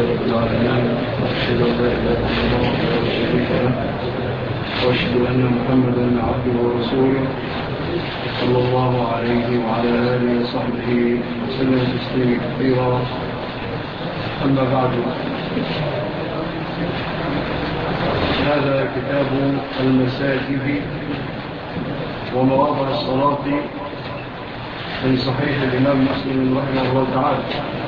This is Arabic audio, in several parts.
رب العالمين، وأشهد أن لا إله إلا الله وحده لا شريك له، وأشهد أن محمدا عبده ورسوله صلى الله عليه وعلى آله وصحبه وسلم تسليما كثيرا. أما بعد، هذا كتاب المساجد ومواضع الصلاة من صحيح الإمام مسلم رحمه الله تعالى.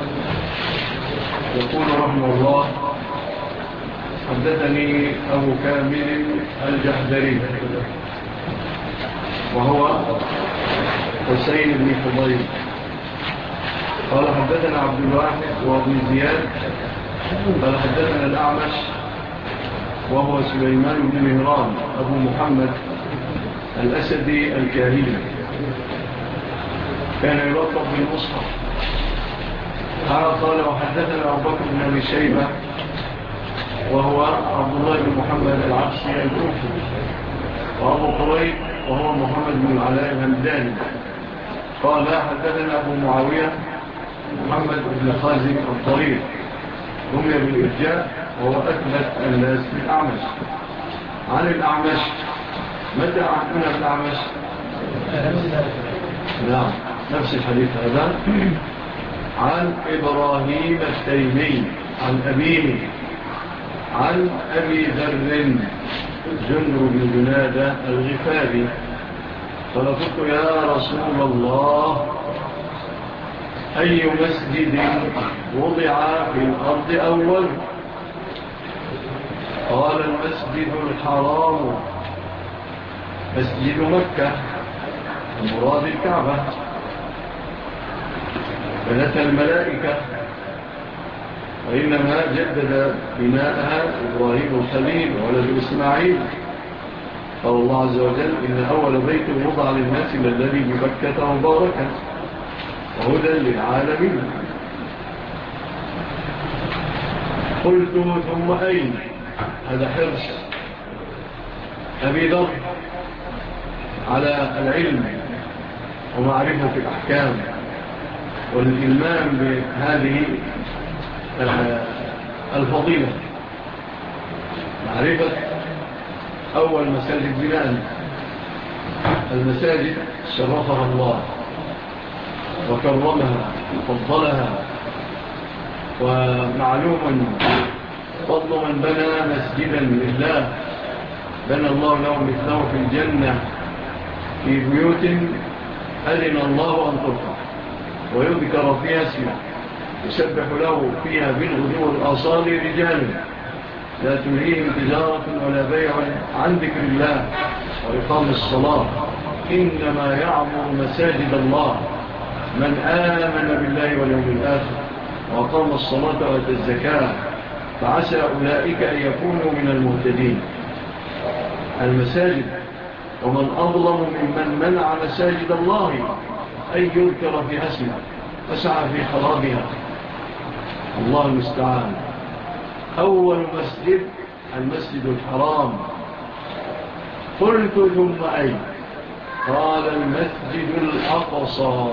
يقول رحمه الله: حدثني أبو كامل الجحدري وهو حسين بن فضيل قال حدثنا عبد الواحد وابن زياد قال حدثنا الأعمش وهو سليمان بن مهران أبو محمد الأسدي الكاهلي، كان يلقب بالمصحف. قال وحدثنا أبو بكر بن أبي شيبة وهو عبد الله بن محمد العبسي الكوفي، وأبو قريب وهو محمد بن العلاء الهمداني. قال حدثنا أبو معاوية محمد بن خازم الضرير رمي بالإرجاء وهو أثبت الناس بالأعمش. عن الأعمش، متى عندنا الأعمش؟ نعم، نفس الحديث هذا. عن إبراهيم التيمي عن أبيه عن أبي ذر جندر بن جنادة الغفاري قال: قلت يا رسول الله، أي مسجد وضع في الأرض أول؟ قال: المسجد الحرام، مسجد مكة المراد الكعبة، بنتها الملائكة، وإنما جدد بناءها إبراهيم الخليل ولد إسماعيل. قال الله عز وجل: إن أول بيت وضع للناس الذي بمكة مباركا وهدى للعالمين. قلت ثم أين؟ هذا حرص أبي ذر على العلم ومعرفة الأحكام والإلمام بهذه الفضيلة، معرفة أول مساجد بناء. المساجد شرفها الله وكرمها وفضلها، ومعلوم فضل من بنى مسجدا لله بنى الله له مثله في الجنة في بيوت أذن الله أن ترفع ويذكر فيها اسمه يسبح له فيها بالغدو والآصال رجال لا تلهيهم تجارة ولا بيع عن ذكر الله وإقام الصلاة. إنما يعمر مساجد الله من آمن بالله واليوم الآخر وأقام الصلاة وآتى الزكاة، فعسى أولئك أن يكونوا من المهتدين. المساجد، ومن أظلم ممن منع مساجد الله أن يذكر في اسمه فسعى في خرابها. الله المستعان. أول مسجد المسجد الحرام. قلت ثم أين؟ قال: المسجد الأقصى.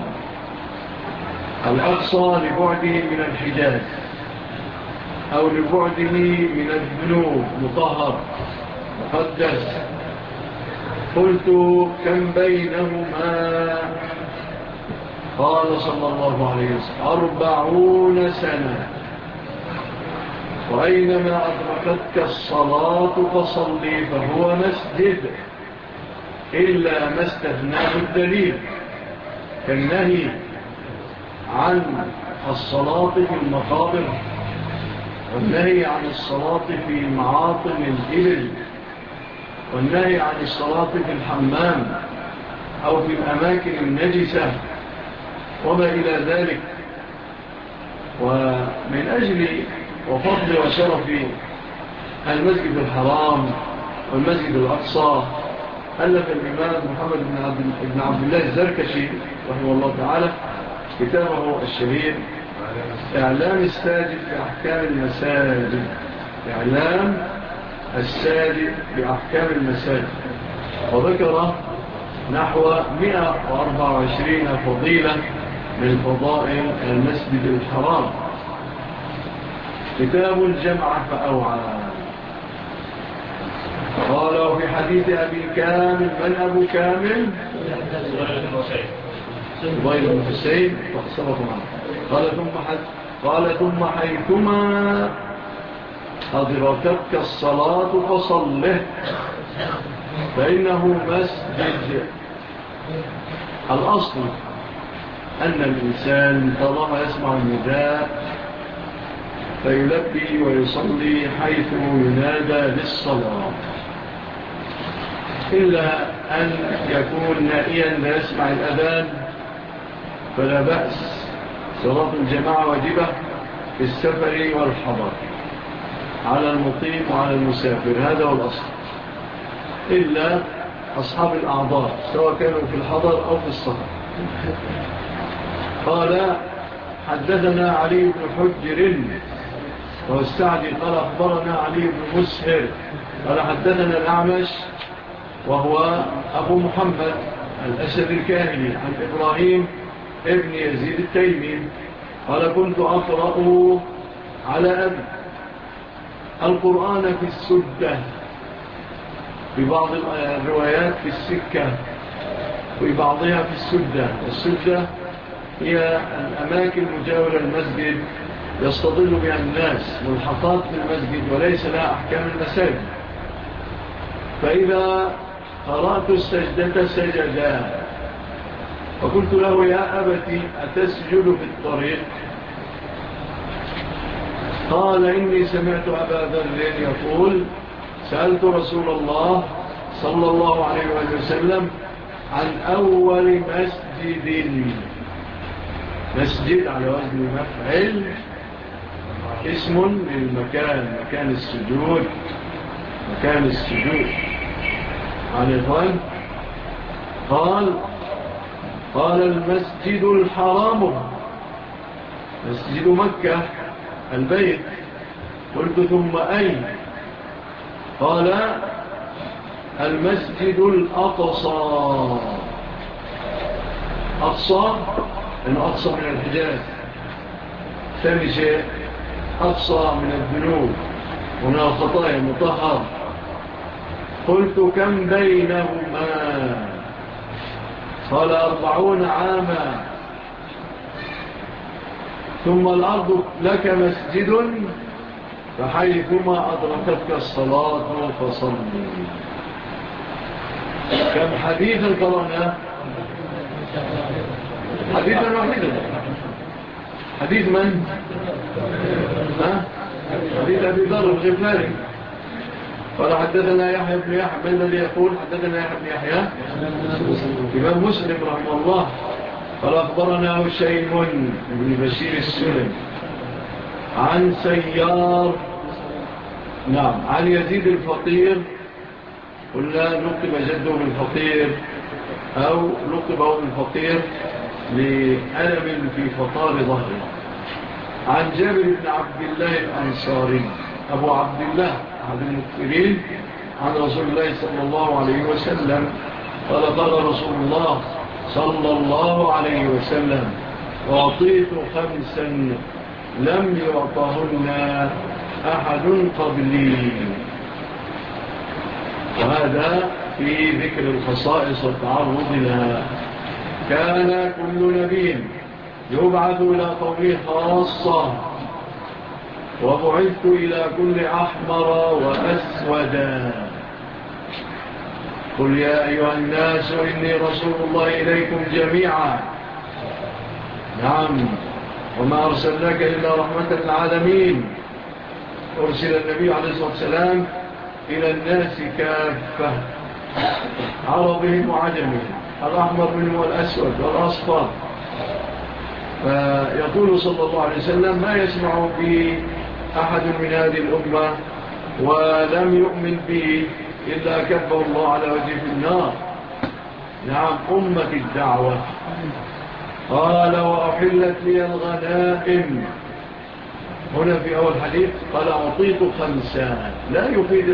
الأقصى لبعده من الحجاز أو لبعده من الذنوب، مطهر مقدس. قلت كم بينهما؟ قال صلى الله عليه وسلم: 40 سنة. وأينما أدركتك الصلاة فصلي فهو مسجد، إلا ما استثناه الدليل، كالنهي عن الصلاة في المقابر، والنهي عن الصلاة في معاطن الإبل، والنهي عن الصلاة في الحمام أو في الأماكن النجسة وما إلى ذلك. ومن أجل وفضل وشرف المسجد الحرام والمسجد الأقصى ألف الإمام محمد بن عبد الله الزركشي رحمه الله تعالى كتابه الشهير إعلام الساجد بأحكام المساجد. إعلام الساجد بأحكام المساجد، وذكر نحو 124 فضيلة من فضائل المسجد الحرام. كتاب الجمع فأوعى. قال وفي حديث أبي كامل، من أبو كامل؟ ضيل بن حسين فقصرت معه. قال ثم حيثما أدركتك الصلاة فصله فإنه مسجد. الأصل أن الإنسان طالما يسمع النداء فيلبي ويصلي حيث ينادى للصلاة، إلا أن يكون نائيا لا يسمع الأذان فلا بأس، صلاة الجماعة واجبة في السفر والحضر على المقيم وعلى المسافر، هذا هو الأصل، إلا أصحاب الأعذار سواء كانوا في الحضر أو في السفر. قال حدثنا علي بن حجر والسعدي قال أخبرنا علي بن مسهر قال حدثنا الأعمش وهو أبو محمد الأسد الكاهلي عن إبراهيم ابن يزيد التيمي قال كنت أقرأ على أبي القرآن في السدة، في بعض الروايات في السكة، في بعضها في السدة. السدة هي الأماكن مجاورة المسجد يستظل بها الناس، ملحقات بالمسجد وليس لها أحكام المساجد. فإذا قرأت السجدة سجدا فقلت له يا أبتي أتسجد في الطريق؟ قال إني سمعت أبا ذر يقول سألت رسول الله صلى الله عليه وسلم عن أول مسجد على وزن مفعل اسم للمكان، مكان السجود عن إخوان. قال المسجد الحرام مسجد مكة البيت. قلت ثم أين؟ قال المسجد الأقصى. أقصى إنه أقصى من الحجاز. ثاني شيء أقصى من الذنوب ومن الخطايا مطهر. قلت كم بينهما؟ قال 40 عاما. ثم الأرض لك مسجد فحيثما أدركتك الصلاة فصلي. كم حديثا قرأنا؟ حديثا واحدا. حديث من؟ حديث أبي ذر الغفاري. قال حدثنا يحيى بن يحيى. من الذي يقول حدثنا يحيى بن يحيى؟ إمام مسلم رحمه الله. قال أخبرنا هشيم بن بشير السلم عن سيار عن يزيد الفقير. قلنا لقب جده بالفقير أو لقبه بالفقير لألم في فطار ظهره. عن جابر بن عبد الله الأنصاري أبو عبد الله أحد المكثرين عن رسول الله صلى الله عليه وسلم قال رسول الله صلى الله عليه وسلم أعطيت 5 لم يعطهن أحد قبلي. وهذا في ذكر الخصائص والتعرض لها. كان كل نبي يبعث إلى قومه خاصة وبعثت إلى كل أحمر وأسودا. قل يا أيها الناس إني رسول الله إليكم جميعا. نعم وما أرسلناك إلا رحمة للعالمين. أرسل النبي عليه الصلاة والسلام إلى الناس كافة عربهم وعجمهم، الأحمر منهم والأسود والأصفر. فيقول صلى الله عليه وسلم ما يسمع به أحد من هذه الأمة ولم يؤمن به إلا كبه الله على وجه النار. نعم أمة الدعوة. قال وأحلت لي الغنائم. هنا في أول حديث قال أعطيت 5 لا يفيد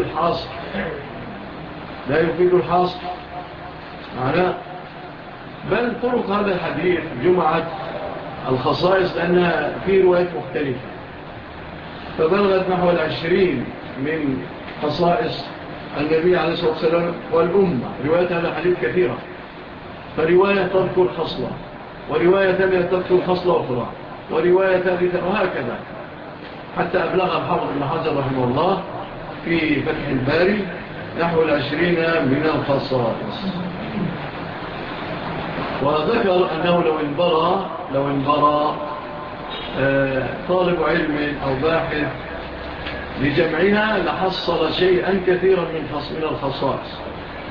الحصر معناه، بل طرق هذا الحديث جمعت الخصائص لأنها في روايات مختلفة. فبلغت نحو 20 من خصائص النبي عليه الصلاة والسلام والأمة. روايات هذا الحديث كثيرة، فرواية تذكر خصلة، ورواية ثانية تذكر خصلة أخرى، ورواية ثالثة، وهكذا حتى أبلغ الحافظ ابن حجر رحمه الله في فتح الباري نحو 20 من الخصائص. وذكر أنه لو انبرى طالب علم أو باحث لجمعها لحصل شيئا كثيرا من الخصائص.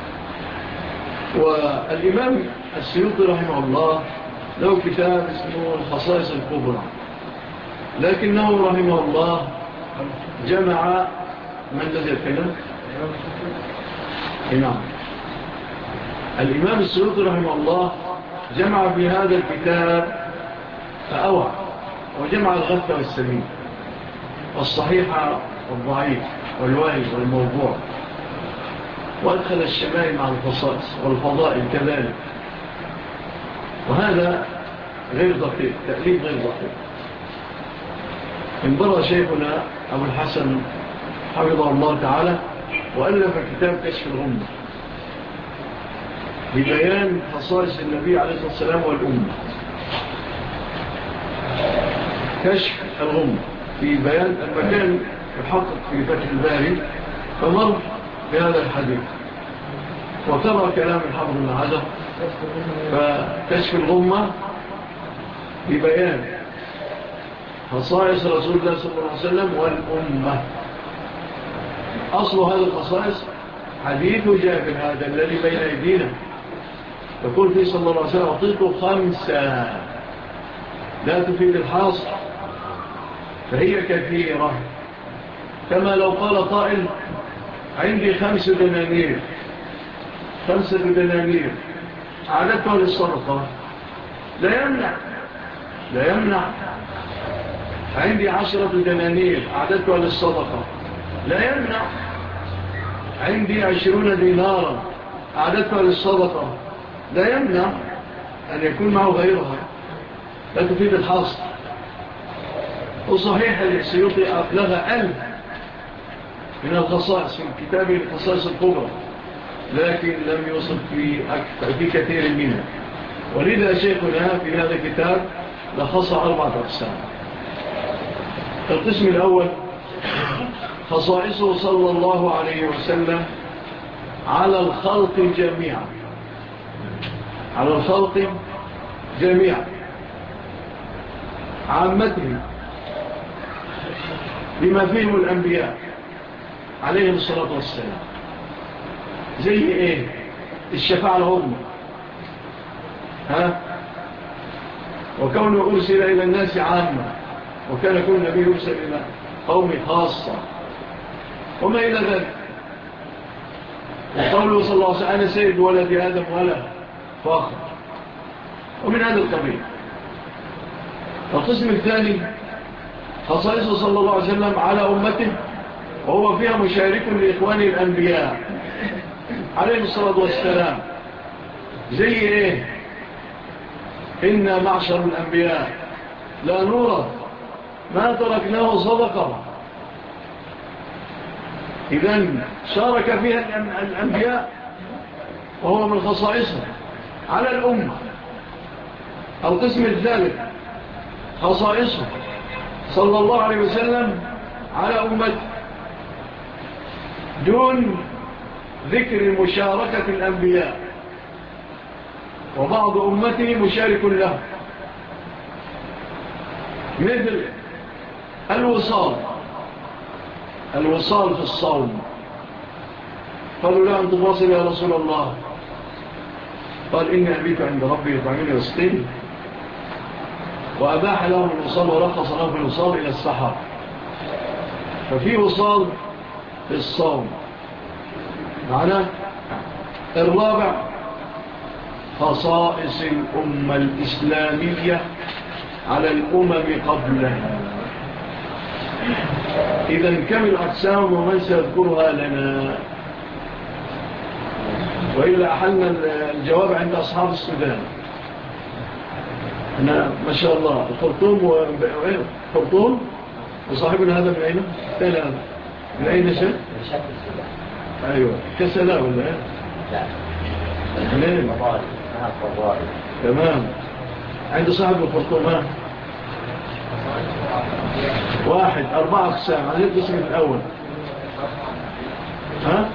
والإمام السيوطي رحمه الله له كتاب اسمه الخصائص الكبرى، لكنه رحمه الله جمع من الذي يتكلم؟ نعم، الإمام السيوطي رحمه الله جمع في هذا الكتاب فأوعى، وجمع الغث والسمين والصحيح والضعيف والوالي والموضوع، وأدخل الشمائل مع الخصائص والفضائل كذلك. وهذا غير دقيق، تأليف غير دقيق. انبرى شيخنا أبو الحسن حفظه الله تعالى وألف كتاب كشف الغمة ببيان خصائص النبي عليه الصلاة والسلام والأمة. كشف الغمة في بيان المكان يحقق في فتح الباري، فمر بهذا الحديث وترى كلام الحافظ بن حجر. فكشف الغمة ببيان خصائص رسول الله صلى الله عليه وسلم والأمة. أصل هذه الخصائص حديث جابر هذا الذي بين أيدينا، يقول فيه صلى الله عليه وسلم: أعطيت 5 لا تفيد الحاصر فهي كثيرة. كما لو قال قائل: عندي 5 دنانير، 5 دنانير عادتها للصدقة، لا يمنع. عندي 10 دنانير عادتها للصدقة، لا يمنع. عندي 20 دينارا عادتها للصدقة، لا يمنع أن يكون معه غيرها، لا تفيد الحاصل. وصحيح السيوطي أبلغ 1000 من الخصائص في كتابه الخصائص الكبرى، لكن لم يوصل في كثير منها. ولذا شيخنا في هذا الكتاب لخص 4 أقسام. القسم الأول خصائصه صلى الله عليه وسلم على الخلق جميعا، على الخلق جميعا، عامته بما فيهم الأنبياء عليهم الصلاة والسلام. زي إيه؟ الشفاعة العظمى، وكونه أرسل إلى الناس عامة، وكان كل نبي يرسل إلى قوم خاصة، وما إلى ذلك. وقوله صلى الله عليه وسلم: أنا سيد ولد آدم ولا فاخر، ومن هذا القبيل. القسم الثاني خصائصه صلى الله عليه وسلم على أمته، وهو فيها مشارك لإخوان الأنبياء عليهم الصلاة والسلام. زي إيه؟ إنا معشر الأنبياء لا نورث ما تركناه صدقة. إذن شارك فيها الأنبياء وهو من خصائصه على الأمة. القسم الثالث خصائصه صلى الله عليه وسلم على أمته دون ذكر مشاركة الأنبياء، وبعض أمته مشارك له، مثل الوصال في الصوم. قالوا: لا أن تواصل يا رسول الله. قال: إني أبيت عند ربي يطعمني ويسقيني، وأباح لهم الوصال ورخص لهم في الوصال إلى السحر. ففي وصال في الصوم. معنى الرابع خصائص الأمة الإسلامية على الأمم قبلها. إذن كم الأقسام ومن سيذكرها لنا؟ وإلا أحلنا الجواب عند أصحاب السودان. أنا ما شاء الله الخرطوم خرطوم وصاحبنا هذا من أين؟ لا من أين شيء؟ أيوة كسلا ولا إيه؟ لا تمام. عند صاحب الخرطومة 1 4 أقسام. هذه القسم الأول. ها؟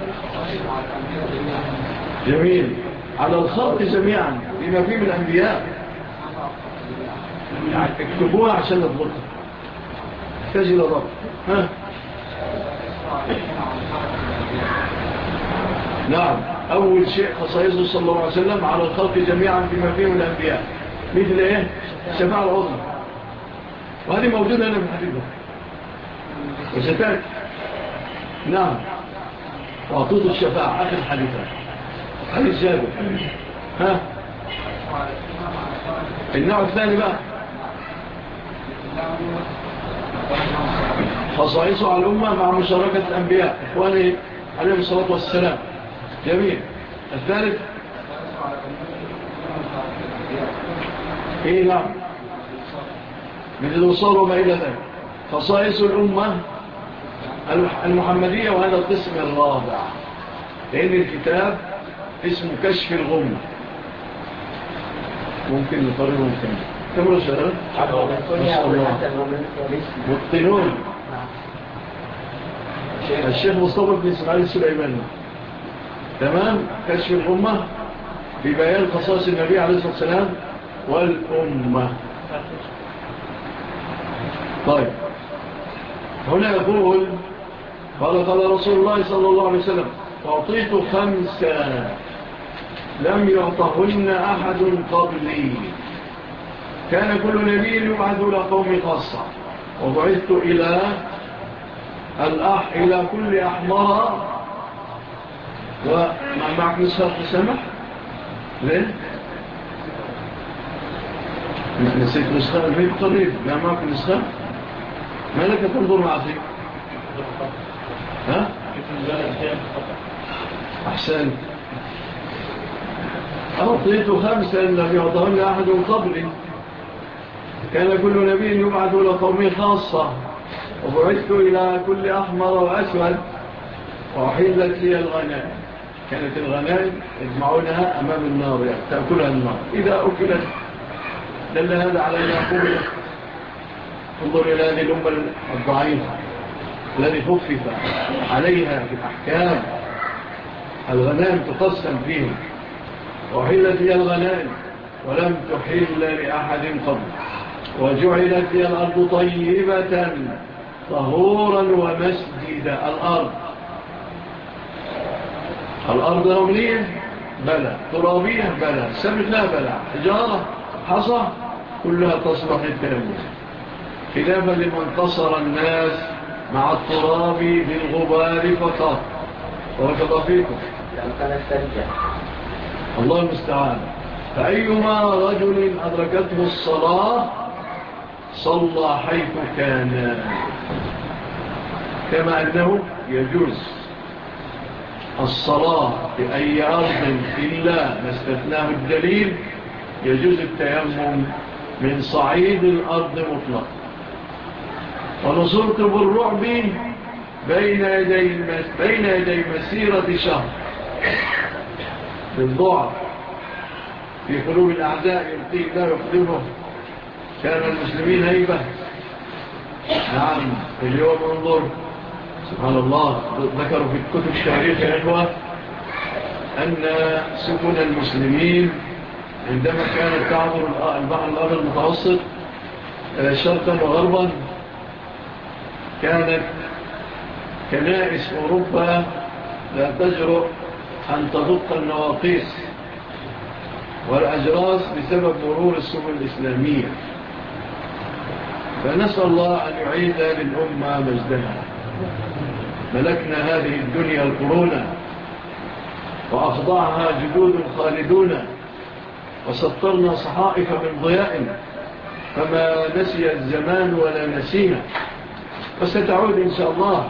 جميل. على الخلق جميعا بما فيه من الأنبياء، يعني اكتبوها عشان نضبطها. تحتاج إلى ضبط. ها؟ نعم. أول شيء خصائصه صلى الله عليه وسلم على الخلق جميعا بما فيه من الأنبياء، مثل إيه؟ الشفاعة العظمى، وهذه موجودة هنا في الحديث وستأتي. نعم. وعطوط الشفاعة آخر الحديثة، حديث جابر. ها؟ النوع الثاني بقى خصائصه على الأمة مع مشاركة الأنبياء إخواني عليهم الصلاة والسلام. جميل. الثالث إيه؟ نعم، من الوصال وما إلى ذلك. خصائص الأمة المحمدية، وهذا القسم الرابع، لأن الكتاب اسمه كشف الغمة. ممكن نقرره ممكن كم رسالة؟ مبطنون الشيخ مصطفى بن إسماعيل السليماني. تمام. كشف الغمة ببيان خصائص النبي عليه الصلاة والسلام والأمة. طيب، هنا يقول قال رسول الله صلى الله عليه وسلم: أعطيت 5 لم يعطهن أحد قبلي. كان كل نبي يبعث إلى قوم خاصة، وبعثت إلى كل أحمر. ومعك نسخة تسمح؟ ليه؟ نسيت نسخة البيت قريب. لا معك نسخة؟ ما لك تنظر معك؟ ها؟ أحسن. أعطيت 5 لم يعطهن أحد قبلي. كان كل نبي يبعث إلى قوم خاصة، وبعثت إلى كل أحمر وأسود، وأحلت لي الغنائم. كانت الغنائم يجمعونها أمام النار، يعني تأكلها النار. إذا أكلت دل هذا على العقوبة. انظر إلى هذه الأمة الضعيفة الذي خفف عليها بالأحكام. الغنائم تقسم فيهم، وحلت لي الغنائم ولم تحل لأحد قبل، وجعلت لي الأرض طيبة طهورا ومسجدا. الأرض رملية بلى، ترابية بلى، سمك لا بلى، حجارة حصى كلها تصلح للتلمس، خلافا لمن قصر الناس مع التراب بالغبار فقط. وركض فيكم الله المستعان. فأيما رجل أدركته الصلاة صلى حيث كان، كما أنه يجوز الصلاة في أي أرض إلا ما استثناه الدليل، يجوز التيمم من صعيد الأرض مطلق. ونصرت بالرعب بين يدي مسيرة شهر، بالضعف في قلوب الأعداء يلقي الله يقدمه. كان المسلمين هيبة. نعم. اليوم انظر سبحان الله، ذكروا في الكتب التاريخ يا إخوة أن سكن المسلمين عندما كانت تعبر البحر الأبيض المتوسط شرقا وغربا، كانت كنائس أوروبا لا تجرؤ أن تدق النواقيس والأجراس بسبب مرور السفن الإسلامية. فنسأل الله أن يعيد للأمة مجدها. ملكنا هذه الدنيا القرون، وأخضعها جدود خالدون، وسطرنا صحائف من ضياء، فما نسي الزمان ولا نسينا، فستعود إن شاء الله.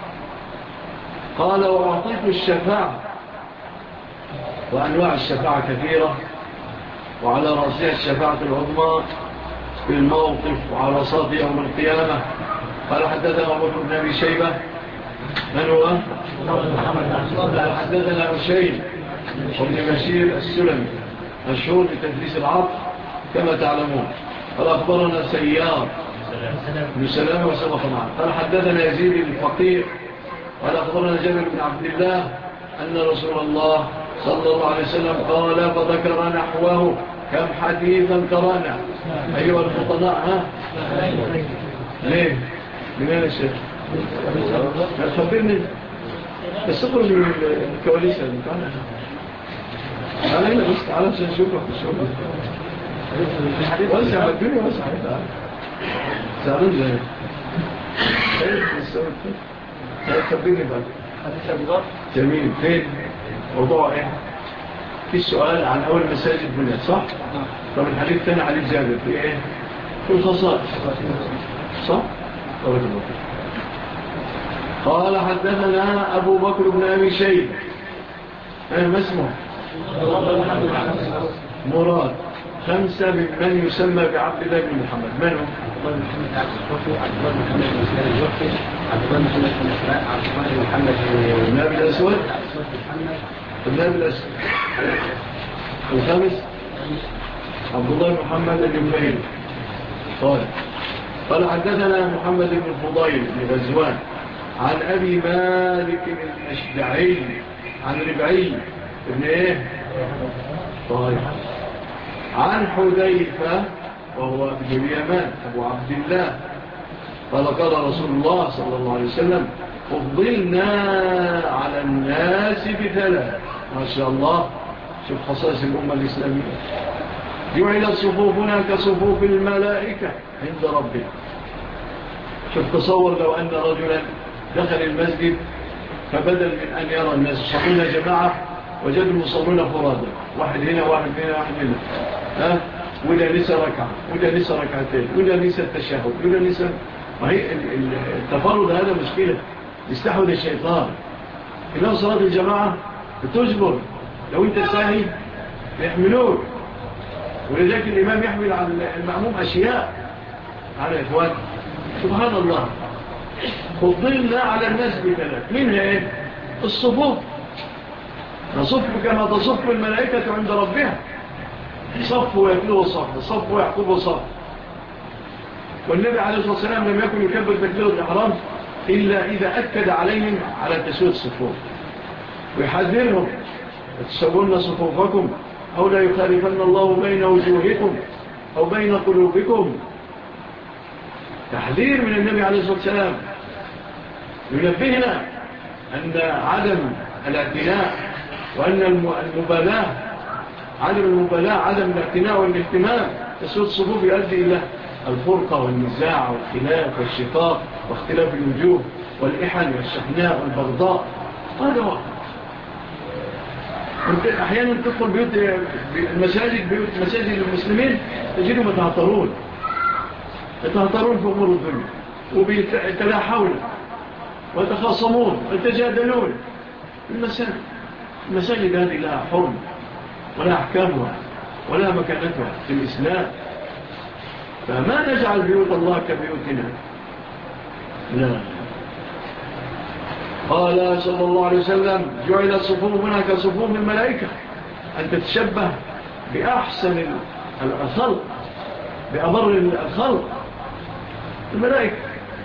قال: وأعطيت الشفاعة. وأنواع الشفاعة كثيرة، وعلى رأسها الشفاعة العظمى في الموقف وعلى صوت يوم القيامة، قال حدثنا أبو بكر بن أبي شيبة. من هو؟ قال حدثنا هشيم وابن بشير السلمي مشهور بتدليس العطف كما تعلمون. قال أخبرنا سيار بن سلام وسبق معه. قال حدثنا يزيد الفقير قال أخبرنا جابر بن عبد الله أن رسول الله صلى الله عليه وسلم قال فذكر نحوه. كم حديثا قرانا أيها الفطناء؟ ها ليه؟ من أين الشيخ؟ خبرني بس اقرأ من الكواليس تعالى هنا بس تعالى عشان نشوفك في الشغل. واسع الدنيا واسع. زعلون زي خبرني بقى. جميل. فين موضوع ايه؟ في السؤال عن أول مساجد منها صح؟ طب الحديث الثاني حديث جابر في ايه؟ في الخصائص صح؟ بارك الله فيك. قال حدثنا أبو بكر بن أبي شيبة. ما اسمه؟ مراد. 5 ممن يسمى بعبد الله بن محمد. من هو؟ النبي الأسود. النبي الأسود. الخامس عبد الله بن محمد الجمهري. قال حدثنا محمد بن فضيل بن غزوان عن أبي مالك الأشدعي عن ربعي ابن ايه؟ عن حذيفة وهو ابن اليمان أبو عبد الله قال رسول الله صلى الله عليه وسلم فضلنا على الناس بثلاث. ما شاء الله. شوف خصائص الأمة الإسلامية. جعلت صفوفنا كصفوف الملائكة عند ربنا. شوف تصور لو أن رجلا دخل المسجد فبدل من أن يرى الناس صلون جماعة وجدوا يصلون فرادة، واحد هنا واحد هنا واحد هنا، وده لسه ركعة وده لسه ركعتين وده لسه التشهد وده لسه. وهي التفرد هذا مشكلة يستحوذ الشيطان. إنه صلاة الجماعة بتجبر لو أنت ساهي يحملوك، ولذلك الإمام يحمل على المأموم أشياء على إخوان. سبحان الله. فضلنا على الناس بثلاث. منها إيه؟ الصفوف. نصف كما تصف الملائكة عند ربها. صف ويكلوه صف، صف ويحكبه صف. والنبي عليه الصلاة والسلام لم يكن يكبر تكبير الإحرام إلا إذا أكد عليهم على تسوية الصفوف ويحذرهم تسوون صفوفكم أو لا يخالفن الله بين وجوهكم أو بين قلوبكم. تحذير من النبي عليه الصلاة والسلام ينبهنا أن عدم الاعتناء وأن المبالاة عدم المبالاة عدم الاعتناء والاهتمام تسوية الصفوف يؤدي إلى الفرقة والنزاع والخلاف والشقاق واختلاف الوجوه والإحن والشحناء والبغضاء. هذا هو. أحيانا تدخل بيوت مساجد المسلمين تجدهم يتهطرون في أمور الدنيا وبيتلاحون ويتخاصمون ويتجادلون. المساجد هذه لها حرم ولا أحكامها ولا مكانتها في الإسلام. فما نجعل بيوت الله كبيوتنا. لا. قال صلى الله عليه وسلم جعلت صفوفنا كصفوف الملائكة، أن تتشبه بأحسن الخلق بأبر الخلق الملائكة.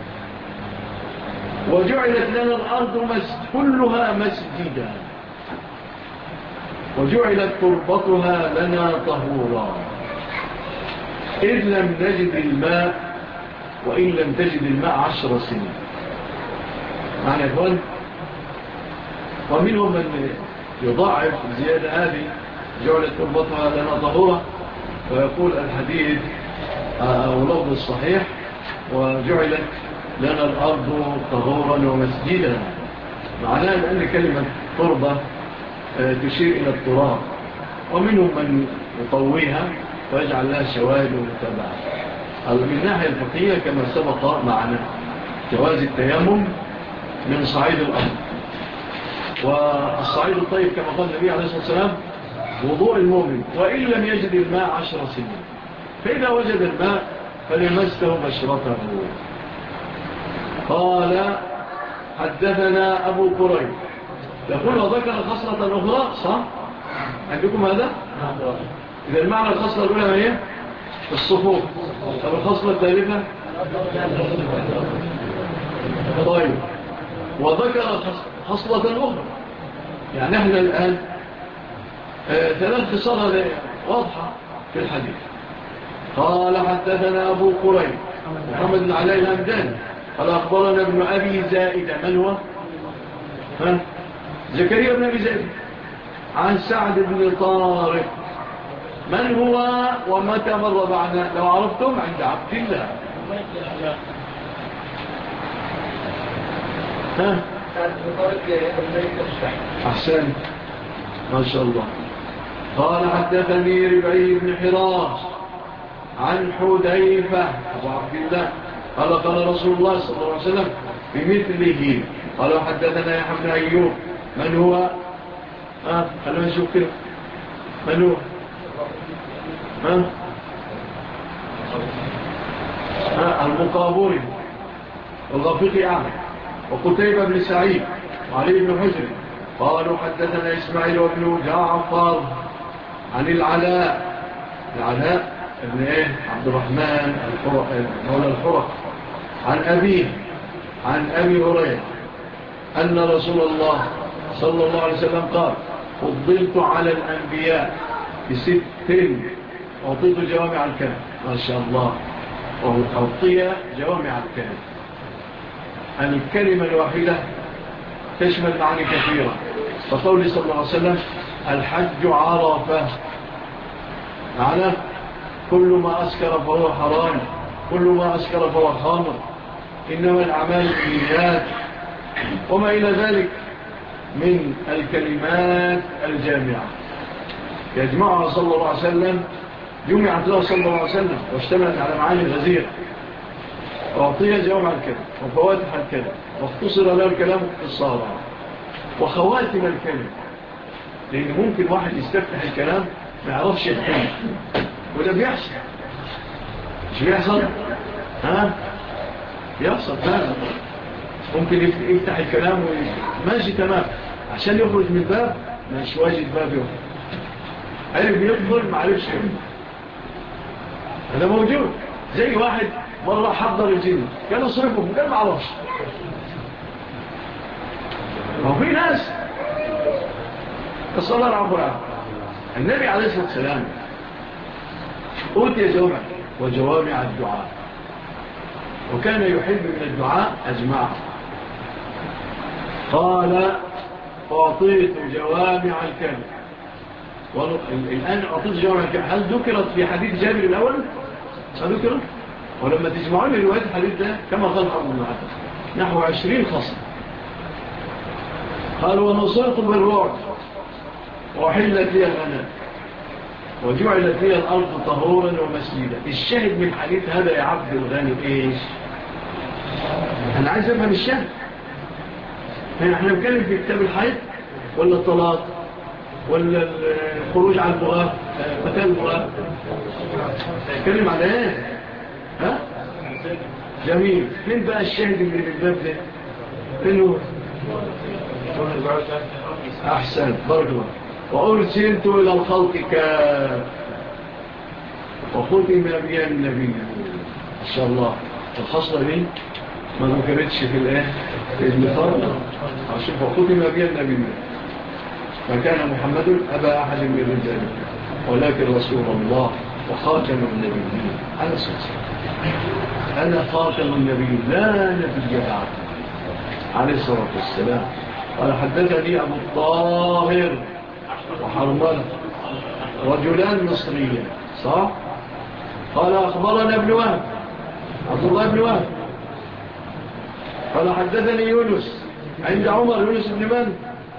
وجعلت لنا الأرض كلها مسجدا وجعلت تربتها لنا طهورا إذ لم نجد الماء وإن لم تجد الماء 10 سنين. معنى يقول ومنهم من يضاعف زيادة هذه جعلت تربتها لنا طهورا ويقول الحديث أو لفظ الصحيح وجعلت لنا الأرض طهورا ومسجدا. معناه أن كلمة تربة تشير إلى التراب. ومنهم من يطويها ويجعل لها شواهد ومتابعة. من الناحية الفقهية كما سبق معنا جواز التيمم من صعيد الأرض، والصعيد الطيب كما قال النبي عليه الصلاة والسلام وضوء المؤمن وإن لم يجد الماء 10 سنين، فإذا وجد الماء فليمسه بشرته. قال حدثنا أبو قريب يقول وذكر خصلة أخرى صح؟ عندكم هذا؟ إذا المعنى الخصلة الأولى ما هي؟ الصفوف. طب الخصلة الثالثة؟ طيب وذكر خصلة أخرى يعني احنا الآن ثلاث خصال واضحة في الحديث. قال حدثنا أبو قريب محمد بن علاء الهمداني قال أخبرنا ابن أبي زائدة من هو؟ زكريا بن أبي زائدة عن سعد بن طارق من هو ومتى مر معنا لو عرفتم عند عبد الله أحسن ما شاء الله. قال حدثني ربعي بن حراش عن حذيفة أبو عبد الله قال قال رسول الله صلى الله عليه وسلم بمثله. قال حدثنا يحيى بن أيوب من هو خلونا نشوف كده من هو المقابري والغفيق أعمى وقتيبة بن سعيد وعلي بن حجر قالوا حدثنا إسماعيل وابن جعفر عن العلاء ابن عبد الرحمن مولى الحرق عن أبيه عن أبي هريرة أن رسول الله صلى الله عليه وسلم قال فضلت على الأنبياء بست أعطيت جوامع الكلم ما شاء الله أعطي جوامع الكلم. الكلمة الواحدة تشمل معاني كثيرة فقول صلى الله عليه وسلم الحج عرفة معنى كل ما أسكر فهو حرام كل ما أسكر فهو خامر إنما الأعمال بالنيات وما إلى ذلك من الكلمات الجامعة يجمعها صلى الله عليه وسلم جمعت له صلى الله عليه وسلم واشتملت على معاني غزيرة وأعطيها جوامع الكلام وفواتح الكلام واختصر له الكلام اختصارا وخواتم الكلام لأن ممكن واحد يستفتح الكلام ما يعرفش الكلام وده بيحصل مش بيحصل يحصل فعلا ممكن يفتح الكلام وماشي تمام عشان يخرج من الباب مش واجد باب يخرج عرف يدخل ما عرفش يدخل هذا موجود زي واحد مرة حضر الجن كانوا صرفوا وقال ما عرفش وفي ناس الصلاة العبرة النبي عليه الصلاة والسلام أوتي جوامع وجوامع الدعاء وكان يحب من الدعاء أجمعه. قال أعطيت جوامع الكلم الآن أعطيت جوامع الكلم هل ذكرت في حديث جابر الأول؟ هل ذكرت؟ ولما تجمعون رواية الحديث ده كما قال حرم الله نحو 20 فصل. قال ونصرت بالرعب وحلت لي الغنم وجعلت لي الأرض طهورا ومسجدا. الشاهد من الحديث هذا يا عبد الغني إيش؟ أنا عايز أفهم الشاهد. احنا نتكلم في كتاب الحيض ولا الطلاق ولا الخروج على البغاة قتال البغاة نتكلم على ايه جميل. فين بقى الشاهد اللي بالباب ده فين هو احسن بارك الله. وارسلت الى الخلق وختم بي النبي ما شاء الله. الخصله دي ما ذكرتش في الايه في المثال عشان وختم بي النبي فكان محمد ابا احد من الرجال ولكن رسول الله وخاتم النبيين على اساس انا خاتم النبيين لا نبي بعد عليه الصلاه والسلام. قال حدثني ابو الطاهر وحرمله رجلان مصريان صح. قال اخبرنا ابن وهب عبد الله بن وهب قال حدثني يونس عند عمر. يونس بن من؟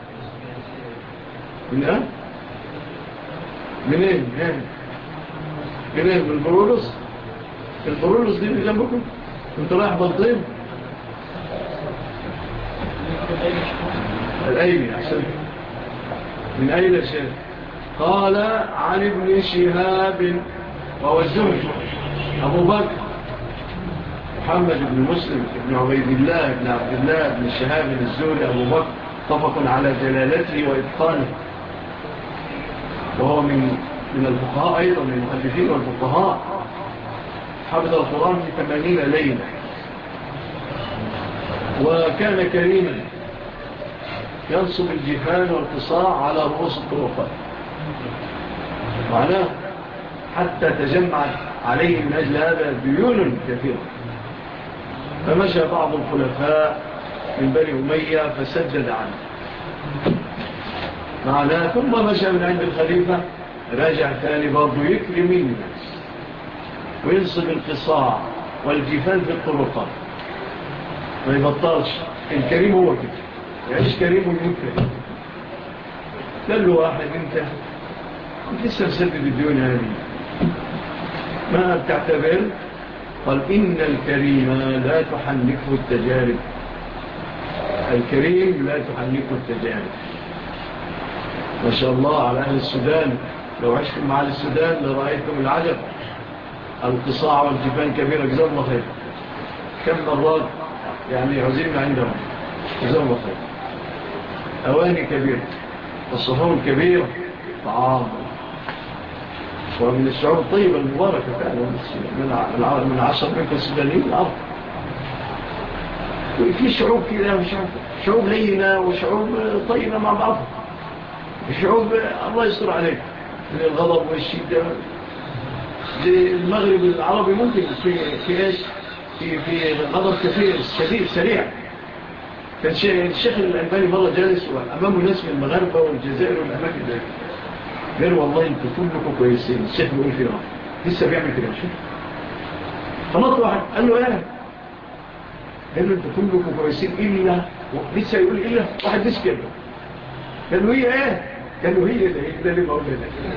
من منين؟ منين؟ من البرولوس. البرولوس دي اللي جنبكم كنت رايح بلطيم الأيلي أحسن من أين شيء. قال عن ابن شهاب وهو الزهري أبو بكر محمد بن مسلم بن عبيد الله بن عبد الله بن شهاب الزهري أبو بكر اتفق على جلالته وإتقانه، وهو من الفقهاء أيضا، من المؤلفين والفقهاء. حفظ القرآن في 80 ليلة، وكان كريما ينصب الجفان والقصاع على رؤوس الطرقات، معناه حتى تجمعت عليه من أجل هذا ديون كثيرة. فمشى بعض الخلفاء من بني أمية فسدد عنه معناه، ثم مشى من عند الخليفة، راجع ثاني برضو يكرم الناس وينصب القصاع والجفان في الطرقات، ما يبطلش. الكريم هو كده، يعيش كريم ويموت كريم. قال له واحد انت لسه مسدد الديون هذه، ما بتعتبر؟ قال إن الكريم لا تحنكه التجارب. الكريم لا تحنكه التجارب. ما شاء الله على أهل السودان، لو عشتم مع السودان لرأيتم العجب. القصاع والجبان كبيرة، جزاء الله خير. كم مرات يعني عزيمنا عندهم، جزاء الله خير. أواني كبيرة والصحون كبيرة، طعام، ومن الشعوب الطيبة المباركة فعلا، من 10 منكم السودانيين الأرض. وفي شعوب كده، شعوب لينة وشعوب طيبة مع بعض، شعوب الله يستر عليك من الغضب والشدة. المغرب العربي ممكن في إيش، في غضب كثير شديد سريع. كان الشيخ الألباني مرة جالس أمامه ناس من المغاربة والجزائر والأماكن دي، قال والله انتوا كلكم كويسين. الشيخ بيقول فيه لسه بيعمل كده شيء. فنط واحد قال له ايه؟ قال له انتوا كلكم كويسين الا، لسه يقول الا واحد بس كده. قال له هي ايه؟ قال له هي ده اللي بقول لك.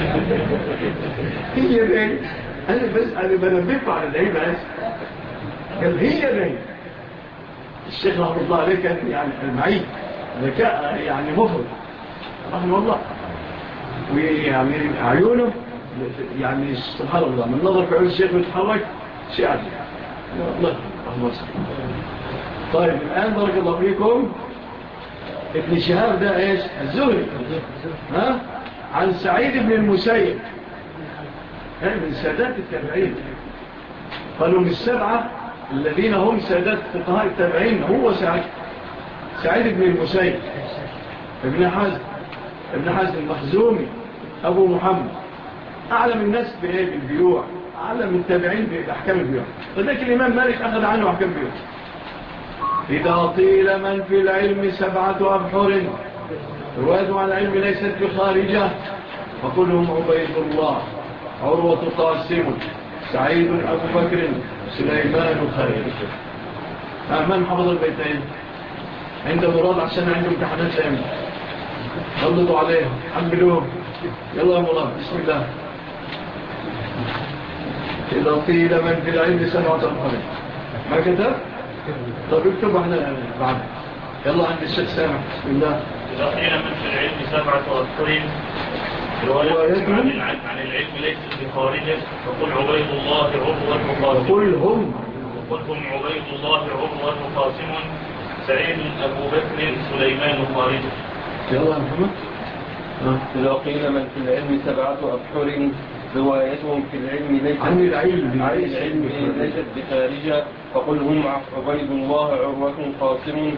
هي ده. انا بس انا بنبهكم على العيب بس. قال هي ده. الشيخ رحمه الله عليه كان يعني المعين ذكاء يعني مفرط رحمه الله، ويعني عيونه يعني سبحان الله، من نظر في عيون الشيخ ويتحرك شيء عجيب. الله رحمه الله. طيب الآن بارك الله فيكم، ابن شهاب ده ايش؟ الزهري، ها؟ عن سعيد بن المسيب، من سادات التابعين، قالوا من السبعة الذين هم سادات فقهاء التابعين هو سعيد بن المسيب ابن حزم المخزومي أبو محمد، أعلم الناس بالبيوع، أعلم التابعين بأحكام البيوع. فذلك الإمام مالك أخذ عنه أحكام البيوع. إذا قيل من في العلم 7 أبحر، رواية عن العلم ليست بخارجة، فكلهم عبيد الله، عروة قاسم، سعيد أبو بكر، سليمان خير. من حفظ البيتين عند مراد عشان عنده امتحانات لأمن، غلطوا عليهم، حملوهم. يلا يا مراد، بسم الله. إذا قيل من في العلم 7 أبحر، ما كتب؟ طب اكتب احنا بعد. يلا عند الشيخ سامح، بسم الله. إذا قيل من في العلم 7 أبحر، روايتهم عن العلم ليست بخارجة، فقل عبيد الله عروة قاسم، وقل هم عبيد الله عروة قاسم، سعيد أبو بكر، سليمان خارج. يلا يا محمد. إذا قيل من في العلم 7 أبحر، روايتهم في العلم ليست عن العلم ليست بخارجة، فقل هم عبيد الله عروة قاسم،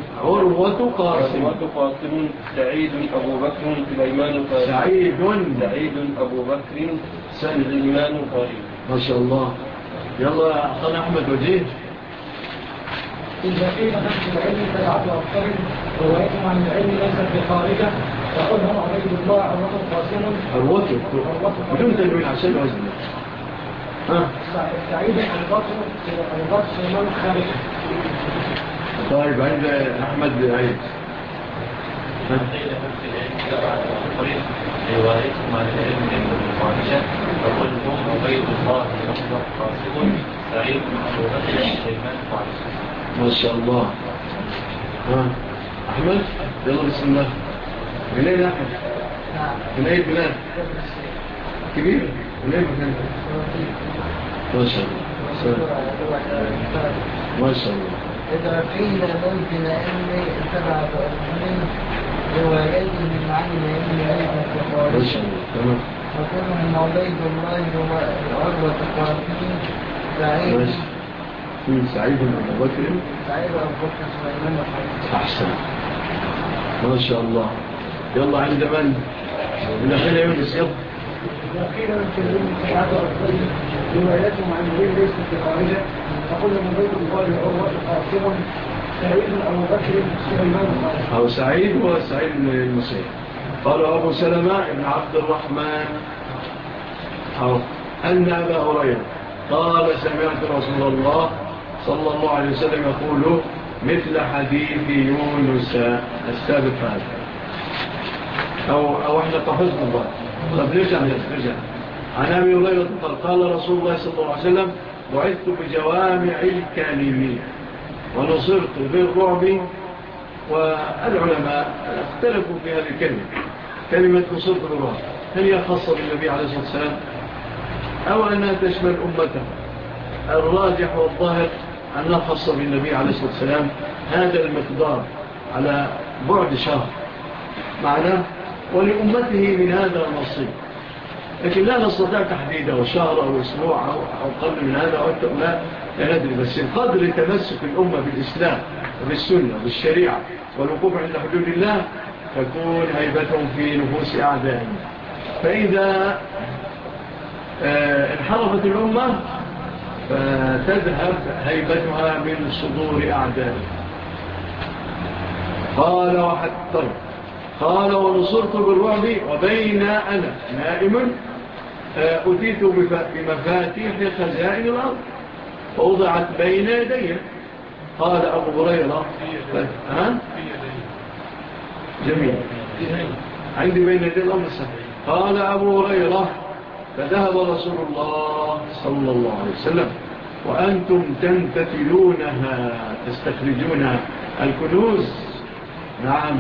سعيد أبو بكر، سليمان خارج. سعيد أبو بكر، سليمان خارج. ما شاء الله. يلا يا أخونا أحمد وجيه. إذا قيل من في العلم 7 أبحر، روايتهم عن العلم ليست بخارجة، فقل هم عبيد الله عروة قاسم، عروته بدون تنوين عشان الوزن. سعيد أبو بكر، سليمان خارج. طيب عند أحمد عيد. روايتهم عن العلم ليست بخارجة، فقل هم عبيد الله عروة قاسم، سعيد أبو بكر، سليمان خارج. ما شاء الله. أحمد يلا بسم الله. منين أحمد؟ من أي بلاد؟ كبير؟ من أي بلاد؟ ما شاء الله. ما شاء الله. إذا قيل ممكن أني اتبع من روايته عن العلم ليس بخارج. ما شاء الله. تمام. وكلهم عبيد الله وعروة القاسمين سعيد. سعيد بن أبو بكر. سعيد أبو بكر سليمان الحديث. أحسن. ما شاء الله. يلا عند من؟ الأخير يونس يلا. الأخير من سبعة وأربعين رواياتهم عن العلم ليس بخارجة. فقل من بيت الله عروة القاسم سعيد أبو بكر سليمان الحديث. أو سعيد هو سعيد بن المسيح. قال أبو سلمة بن عبد الرحمن أن أبا هريرة قال سمعت رسول الله صلى الله عليه وسلم يقول مثل حديث يونس السابق هذا أو احنا تحفظنا الله. طب نرجع عن أبي هريرة قال رسول الله صلى الله عليه وسلم بعثت بجوامع الكلمين ونصرت بالرعب. والعلماء اختلفوا في هذه الكلمة، كلمة نصرت بالرعب هل هي خاصة بالنبي عليه الصلاة والسلام أو أنها تشمل أمته؟ الراجح والظاهر أنها خاصة بالنبي عليه الصلاة والسلام. هذا المقدار على بعد شهر معناه ولأمته من هذا النصيب، لكن لا نستطيع تحديده شهر أو أسبوع أو قبل من هذا أو أكثر. لا ندري، بس القدر تمسك الأمة بالإسلام وبالسنة وبالشريعة والوقوف عند حدود الله تكون هيبتهم في نفوس أعدائهم. فإذا انحرفت الأمة فتذهب هيبتها من صدور أعدائهم. قال ونصرت بالرعب وبين أنا نائم أتيت بمفاتيح خزائن الأرض فوضعت بين يدي. قال أبو هريرة جميل عندي بين يدي الأمر السهل. قال أبو هريرة فذهب رسول الله صلى الله عليه وسلم وأنتم تنتتلونها تستخرجونها الكنوز. نعم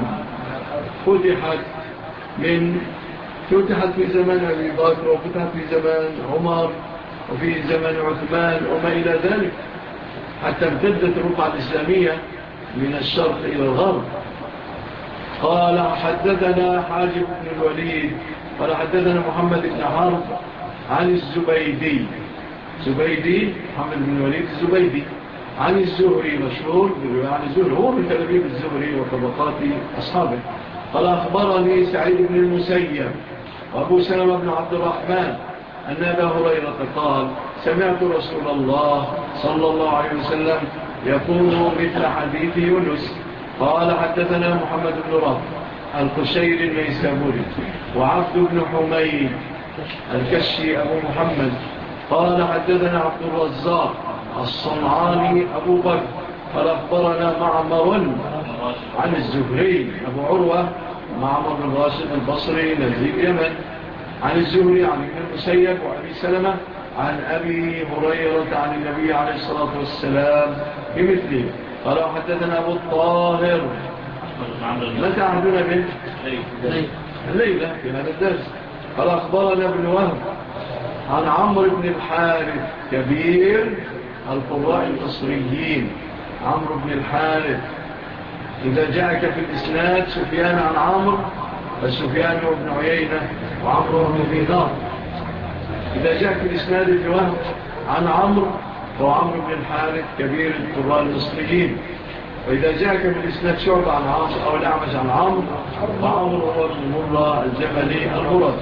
فتحت في زمان أبي بكر وفتحت في زمان عمر وفي زمان عثمان وما إلى ذلك حتى امتدت الرقعة الإسلامية من الشرق إلى الغرب. قال حدثنا حاجب بن الوليد قال حدثنا محمد بن حرب عن الزبيدي محمد بن الوليد الزبيدي عن الزهري مشهور عن الزهري هو من تلاميذ الزهري وطبقات أصحابه. قال أخبرني سعيد بن المسيب وأبو سلمة بن عبد الرحمن أن أبا هريرة قال سمعت رسول الله صلى الله عليه وسلم يقول مثل حديث يونس. قال حدثنا محمد بن رافع القشير النيسابوري وعبد بن حميد الكشي أبو محمد قال حدثنا عبد الرزاق الصنعاني أبو بكر قال أخبرنا معمر عن الزهري أبو عروة معمر بن راشد البصري نزيل اليمن عن الزهري عن ابن المسيب وأبي سلمة عن أبي هريرة عن النبي عليه الصلاة والسلام بمثله. قال حدثنا أبو الطاهر متى عهدنا به الليلة في هذا الدرس. قال أخبرنا ابن وهب عن عمرو بن الحارث كبير القراء المصريين عمرو بن الحارث. إذا جاءك في الإسناد سفيان عن عمرو فسفيان بن عيينة وعمرو بن دينار. إذا جاءك في الإسناد ابن وهب عن عمرو فهو عمرو بن الحارث كبير القراء المصريين. وإذا جاءك في الإسناد شعب عن عمرو أو الأعمش عن عمرو فعمرو هو بن مرة الجبلي المرد.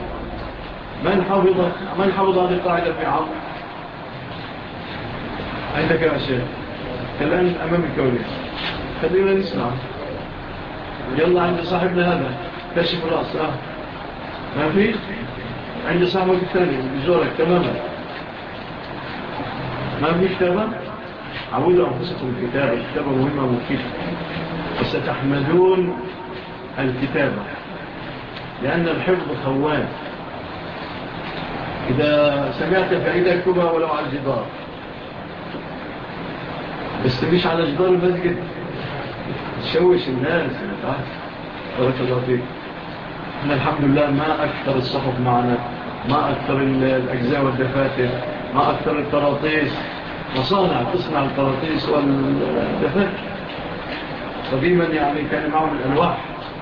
من حفظ هذه القاعدة في عمرو؟ عندك يا شيخ الآن أمام الكوليس خلينا نسمع. يلا عند صاحبنا هذا كشف الرأس ما فيه عند صاحبك الثاني بجورك تماما ما فيه كتابة. عودوا أنفسكم الكتابة مهمة ومفيدة وستحمدون الكتابة لأن الحفظ خوان. إذا سمعت فائدة اكتبها ولو على الجدار بس مش على جدار المسجد تشوش الناس. بارك الله فيك. احنا الحمد لله ما أكثر الصحف معنا ما أكثر الأجزاء والدفاتر ما أكثر الطراطيس مصانع تصنع القراطيس والدفاتر. قديما يعني كان معهم الألواح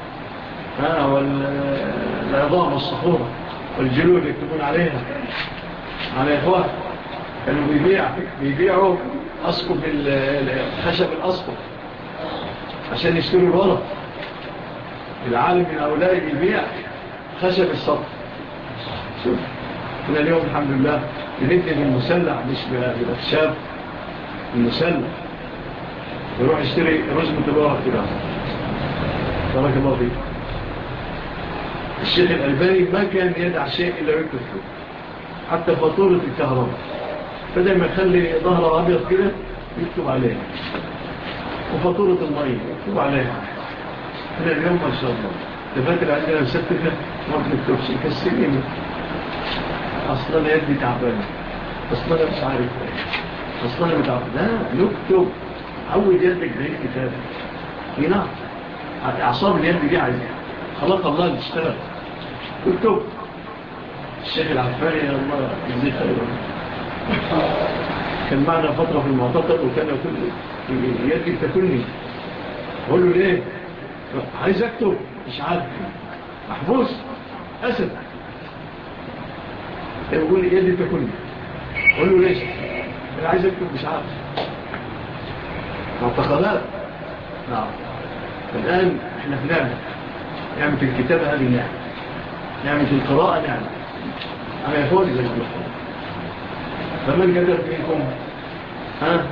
والعظام والصخور والجلود يكتبون عليها على إخوان. كانوا بيبيعوا أسقف خشب الأسقف عشان يشتروا الورق. العالم من أولئي بيبيع خشب السقف. شوف هنا اليوم الحمد لله بنبني بالمسلح مش بالأخشاب. المسلح يروح يشتري رزمة الورق كده. بارك الله فيك. الشيخ الألباني ما كان يدع شيء إلا يكتب فيه، حتى فاتورة الكهرباء بدل ما يخلي ظهره أبيض كده يكتب عليها، وفاتورة المية يكتب عليها. هنا اليوم ما شاء الله دفاتر عندنا مستفة ما بنكتبش يكسريني. أصلا يدي تعبانة، أصلا مش عارف أصلا متعب. لا نكتب، عود يدك زي الكتاب. نعم أعصاب اليد دي عايزة خلق الله اللي اشتغل. اكتب. الشيخ العفاري الله يجزيه خيرا كان معنا فترة في المعتقل وكان يقول يدي تاكلني. أقول له ليه؟ عايز أكتب مش عارف محبوس أسد. يقول لي يدي تاكلني. أقول له ليش؟ أنا عايز أكتب مش عارف. معتقلات. نعم. الآن احنا في نعمة الكتابة هذه نعمة القراءة نعمة. أنا يقول زي الله. فمن كتب فيكم؟ ها؟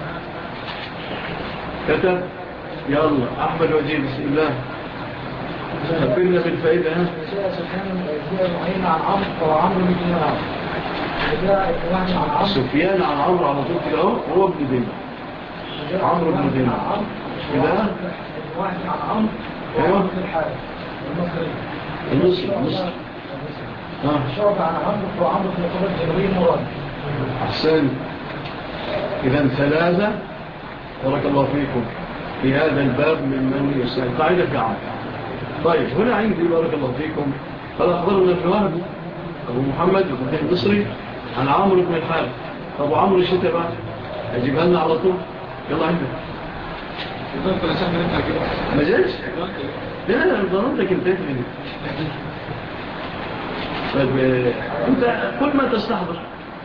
كتب؟ يلا أحمد وجيه بسم الله. خبرنا بالفائدة. ها؟ سفيان عن عمرو على طول كده هو ابن دينار. عمرو بن دينار كده. واحد عن عمرو وعمرو بن الحارث المصري. شعب عن عمرو وعمرو بن قبيل جبريل مراد. أحسن. إذن ثلاثة بارك الله فيكم في هذا الباب من يسأل قاعدة في عمرو. طيب هنا عندي بارك الله فيكم قال أخبرنا ابن وهب أبو محمد بن المصري عن عمرو بن الحارث. أبو عمرو الشتبة أجيبها لنا على طول. يلا عندك ما جاش؟ لا ضرورتك انتهت مني. طيب انت كل ما تستحضر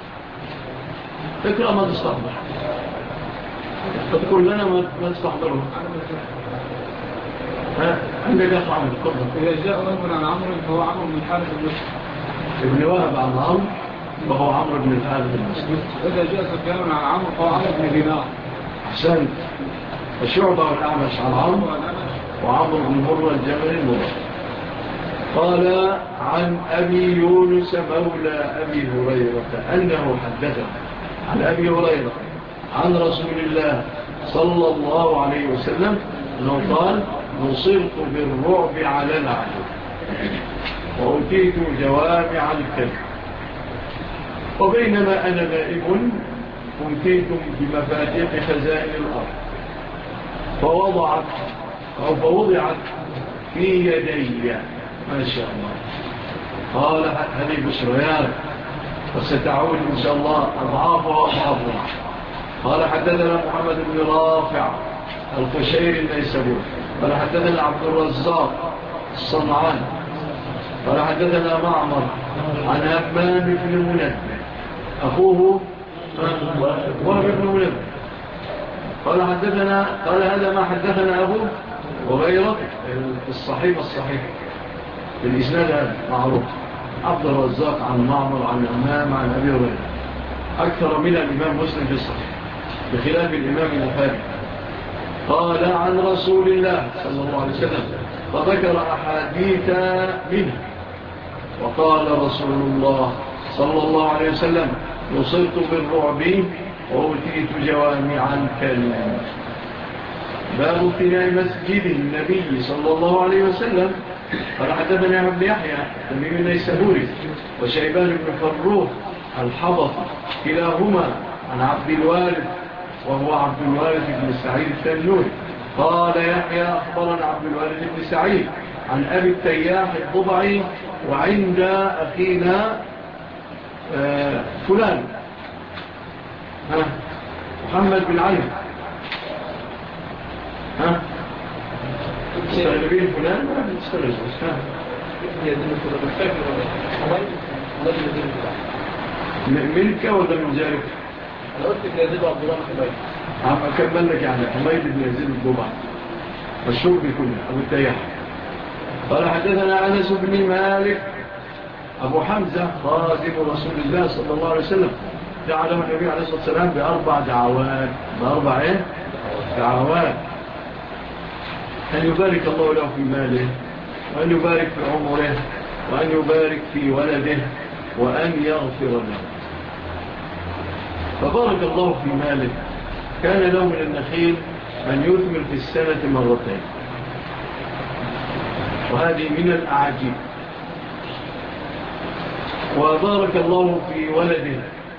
اقرأ ما تستحضر. تقول لنا ما تستحضره. عندك يا عمرو تفضل. إذا جاء رجل عن عمرو فهو عمرو بن الحارث المصري. ابن وهب عن عمرو وهو عمرو بن الحارث المصري. إذا جاء سفيان عن عمرو فهو عمرو بن دينار. أحسنت. الشعبة والأعمش عن عمرو وعمرو بن مرة الجمل المرة. قال عن أبي يونس مولى أبي هريرة أنه حدثه عن أبي هريرة عن رسول الله صلى الله عليه وسلم أنه قال نصرت بالرعب على العدو وأتيت جوامع الكلب وبينما أنا نائب أتيتم بمفاتيح خزائن الأرض فوضعت في يدي. ما شاء الله. قال هذه بشريات وستعود إن شاء الله أضعافها وأضعافها. قال حدثنا محمد بن رافع القشيري النيسابوري قال حدثنا عبد الرزاق الصنعاني قال حدثنا معمر عن همام بن منبه أخوه وهب بن منبه قال هذا ما حدثنا أبوه وغيره الصحيح بالإسناد هذا معروف. عبد الرزاق عن معمر عن همام عن أبي هريرة أكثر من الإمام مسلم في الصحيح بخلاف الإمام البخاري. قال عن رسول الله صلى الله عليه وسلم فذكر أحاديث منه وقال رسول الله صلى الله عليه وسلم نصرت بالرعب وأتيت جوامع الكلم. باب ابتناء مسجد النبي صلى الله عليه وسلم. قال حدثنا ابن يحيى تميم النيسابوري وشيبان بن فروخ الحضفي كلاهما عن عبد الوارث وهو عبد الوارث بن سعيد التنوري. قال يحيى أخبرنا عبد الوارث بن سعيد عن أبي التياح الضبعي وعند أخينا فلان محمد بن علي. ها مستغربين فلان ما بنستغرب مش فاهم منك ولا من جارك؟ أنا قلت ابن يزيد وعبد الله بن حميد. أكمل لك يعني حميد بن يزيد الجبع مشهور بكله أبو التياح. قال حدثنا أنس بن مالك أبو حمزة خادم رسول الله صلى الله عليه وسلم دعا النبي عليه الصلاة والسلام بأربع دعوات. بأربع إيه؟ دعوات: أن يبارك الله له في ماله، وأن يبارك في عمره، وأن يبارك في ولده، وأن يغفر له. فبارك الله في ماله. كان له من النخيل من يثمر في السنة مرتين، وهذه من الأعاجيب. وبارك الله في ولده،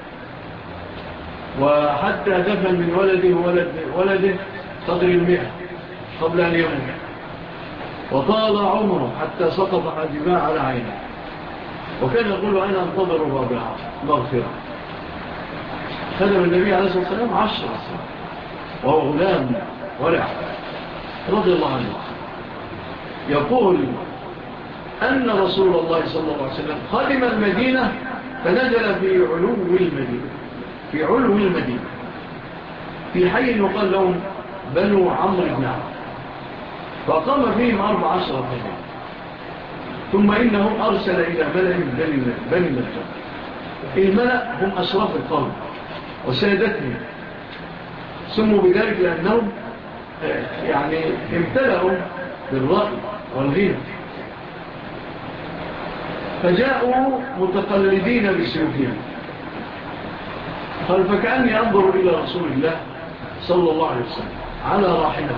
وحتى دفن من ولده قدر 100 قبل أن يموت، وطال عمره حتى سقط حاجباه على عينه. وكان يقول أنا أنتظر الرابعة مغفرة. خدم النبي عليه الصلاة والسلام 10 سنين وهو غلام ورع رضي الله عنه. يقول أن رسول الله صلى الله عليه وسلم خدم المدينة فنزل في علو المدينة في حي يقال لهم بنو عمرو بن عوف، فقام فيهم 14 قبيلة. ثم إنه أرسل إلى ملأ بني النجار. الملأ هم أشراف القوم وسادتهم، سموا بذلك لأنهم يعني امتلأوا بالرأي والغيرة. فجاءوا متقلدين بسيوفهم. قال فكأني أنظر إلى رسول الله صلى الله عليه وسلم على راحلته.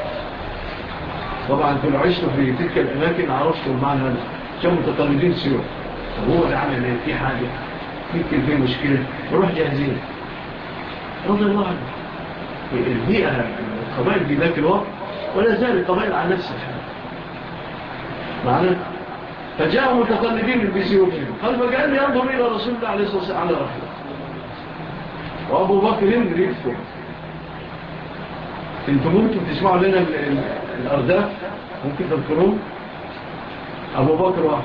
طبعا كل عشت في تلك الأماكن عرفت المعنى هذا. كانوا متقلدين سيوف. هو ده عمل في حاجة يمكن في مشكلة وروح جاهزين رضي الله عنه. البيئة القبائل في ذاك الوقت ولا زال القبائل على نفس الحال معنا. فجاءوا متقلدين بسيوفهم. قال فكأني ينظر إلى رسول الله عليه الصلاة والسلام على رحمه، وأبو بكر رفته. انتم ممكن تسمعوا لنا الأرداف، ممكن تذكرون أبو بكر واحد،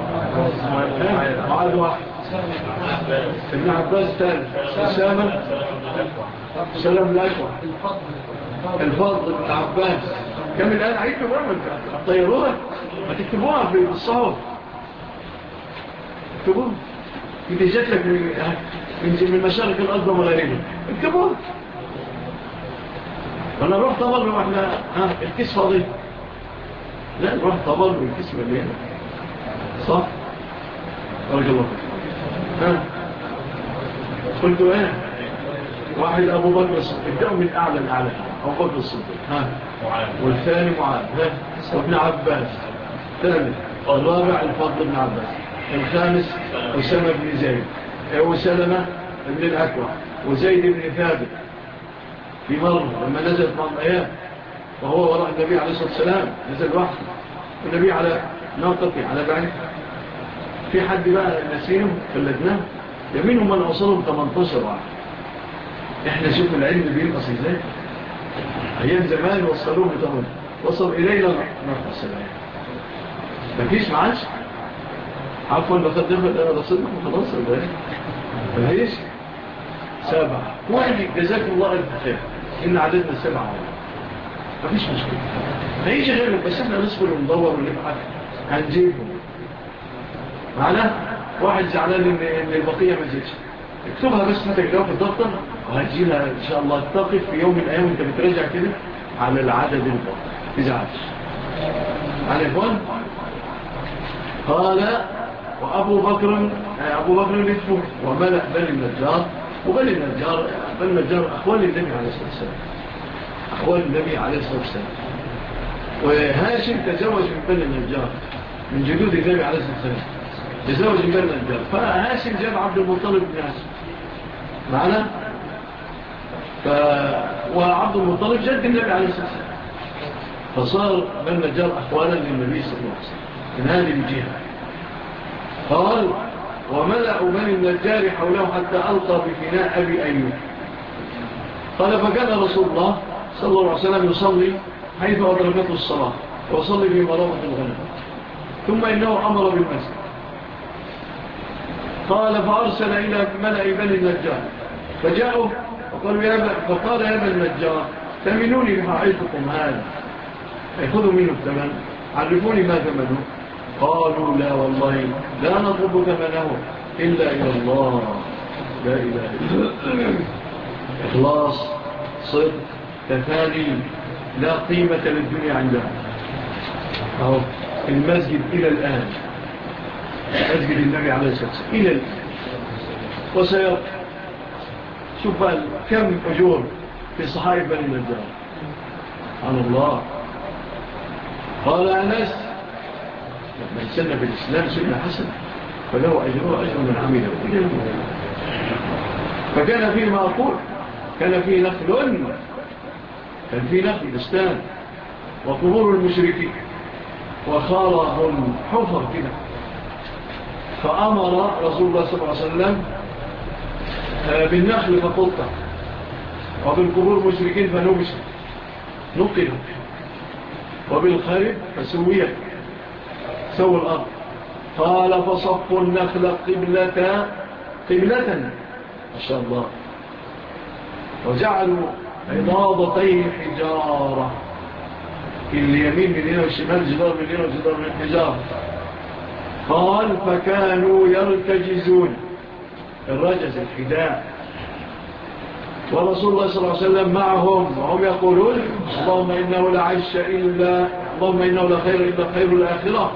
معاذ واحد، ابن عباس ثالث، أسامة، سلام الأكبر، الفضل بن عباس. كم الآن عيدوا بقى الطيارات ما تكتبوها في الصحف، اكتبوها إذا جات لك من مشارق الأرض ومغاربها اكتبوها. وانا روح طبل واحنا الكيس فاضي، لا روح طبل والكيس مليان صح. بارك الله قلت ايه واحد ابو بكر الصديق، ابدأوا من اعلى الاعلى. ابو بكر الصديق والثاني معاذ وابن عباس، الثالث الرابع الفضل بن عباس، الخامس أسامة بن زيد، وسلمة بن الأكوع، وزيد بن ثابت. في مرة لما نزل بعض الآيات وهو وراء النبي عليه الصلاة والسلام نزل وحده والنبي على ناقته على بعيد. في حد بقى نسيهم فلدناه يمينهم من أوصلهم 18 واحد. احنا شوف العلم بينقص ازاي. ايام زمان وصلوه بطمن وصل الينا نقص العلم مفيش معاش عفوا بقدمها انا بصدق وخلاص مفيش 7 واحد جزاكم الله الف خير ان عددنا 7 مفيش مشكله هيجي غيرك بس احنا نصبر وندور ونبحث هنجيبهم معنا. واحد زعلان ان البقيه ما زيدش اكتبها بس ما تجدوها في الدفتر وهتجيلها ان شاء الله. تقف في يوم من الايام وانت بتراجع كده على العدد البقى تزعلش على اخوان. قال وابو بكر نتفه وملأ بني النجار. وبني النجار اخوان النبي عليه الصلاه والسلام، اخوان النبي عليه الصلاه والسلام. وهاشم تزوج من بني النجار من جدود النبي عليه الصلاه والسلام، تزوج من بني النجار. فهاشم جاب عبد المطلب بن هاشم معنا. وعبد المطلب جد النبي عليه الصلاة والسلام. فصار بني النجار أخوانا للنبي صلى الله عليه وسلم من هذه الجهة. قال وملأوا بني النجار حوله حتى ألقى بفناء أبي أيوب. قال فكان رسول الله صلى الله عليه وسلم يصلي حيث أدركته الصلاة وصلي بمرابط الغنم ثم إنه أمر بالمسجد. قال فأرسل إلى ملأ بني النجار فجاءوا فقال يا بني النجار ثمنوني بحائطكم هذا، خذوا منه الثمن، عرفوني ما ثمنه. قالوا لا والله لا نطلب ثمنه إلا إلى الله. لا إله إلا الله. إخلاص، صدق، تفاني، لا قيمة للدنيا عندها. أهو المسجد إلى الآن، مسجد النبي عليه الصلاة والسلام إلى الآن، وسيبقى. شوف كم أجور في صحائف بني النجار. سبحان الله. قال أنس من سن في الإسلام سنة حسنة فله أجره أجر من عمله. فكان فيه ما أقول، كان فيه نخل، كان فيه نخل بستان وقبور المشركين وخارهم حفر كده. فأمر رسول الله صلى الله عليه وسلم بالنخل فقلت وبالقبور المشركين فنبش نقلوا وبالخارب فسوية سوى الأرض. قال فصفوا النخل قبلة ما شاء الله وجعلوا عضاضتين حجارة، اليمين من هنا والشمال جدار من هنا وجدار من الحجارة. قال فكانوا يرتجزون الرجز الحداء ورسول الله صلى الله عليه وسلم معهم وهم يقولون اللهم إنه لا عيش إلا اللهم إنه لا خير إلا خير الآخرة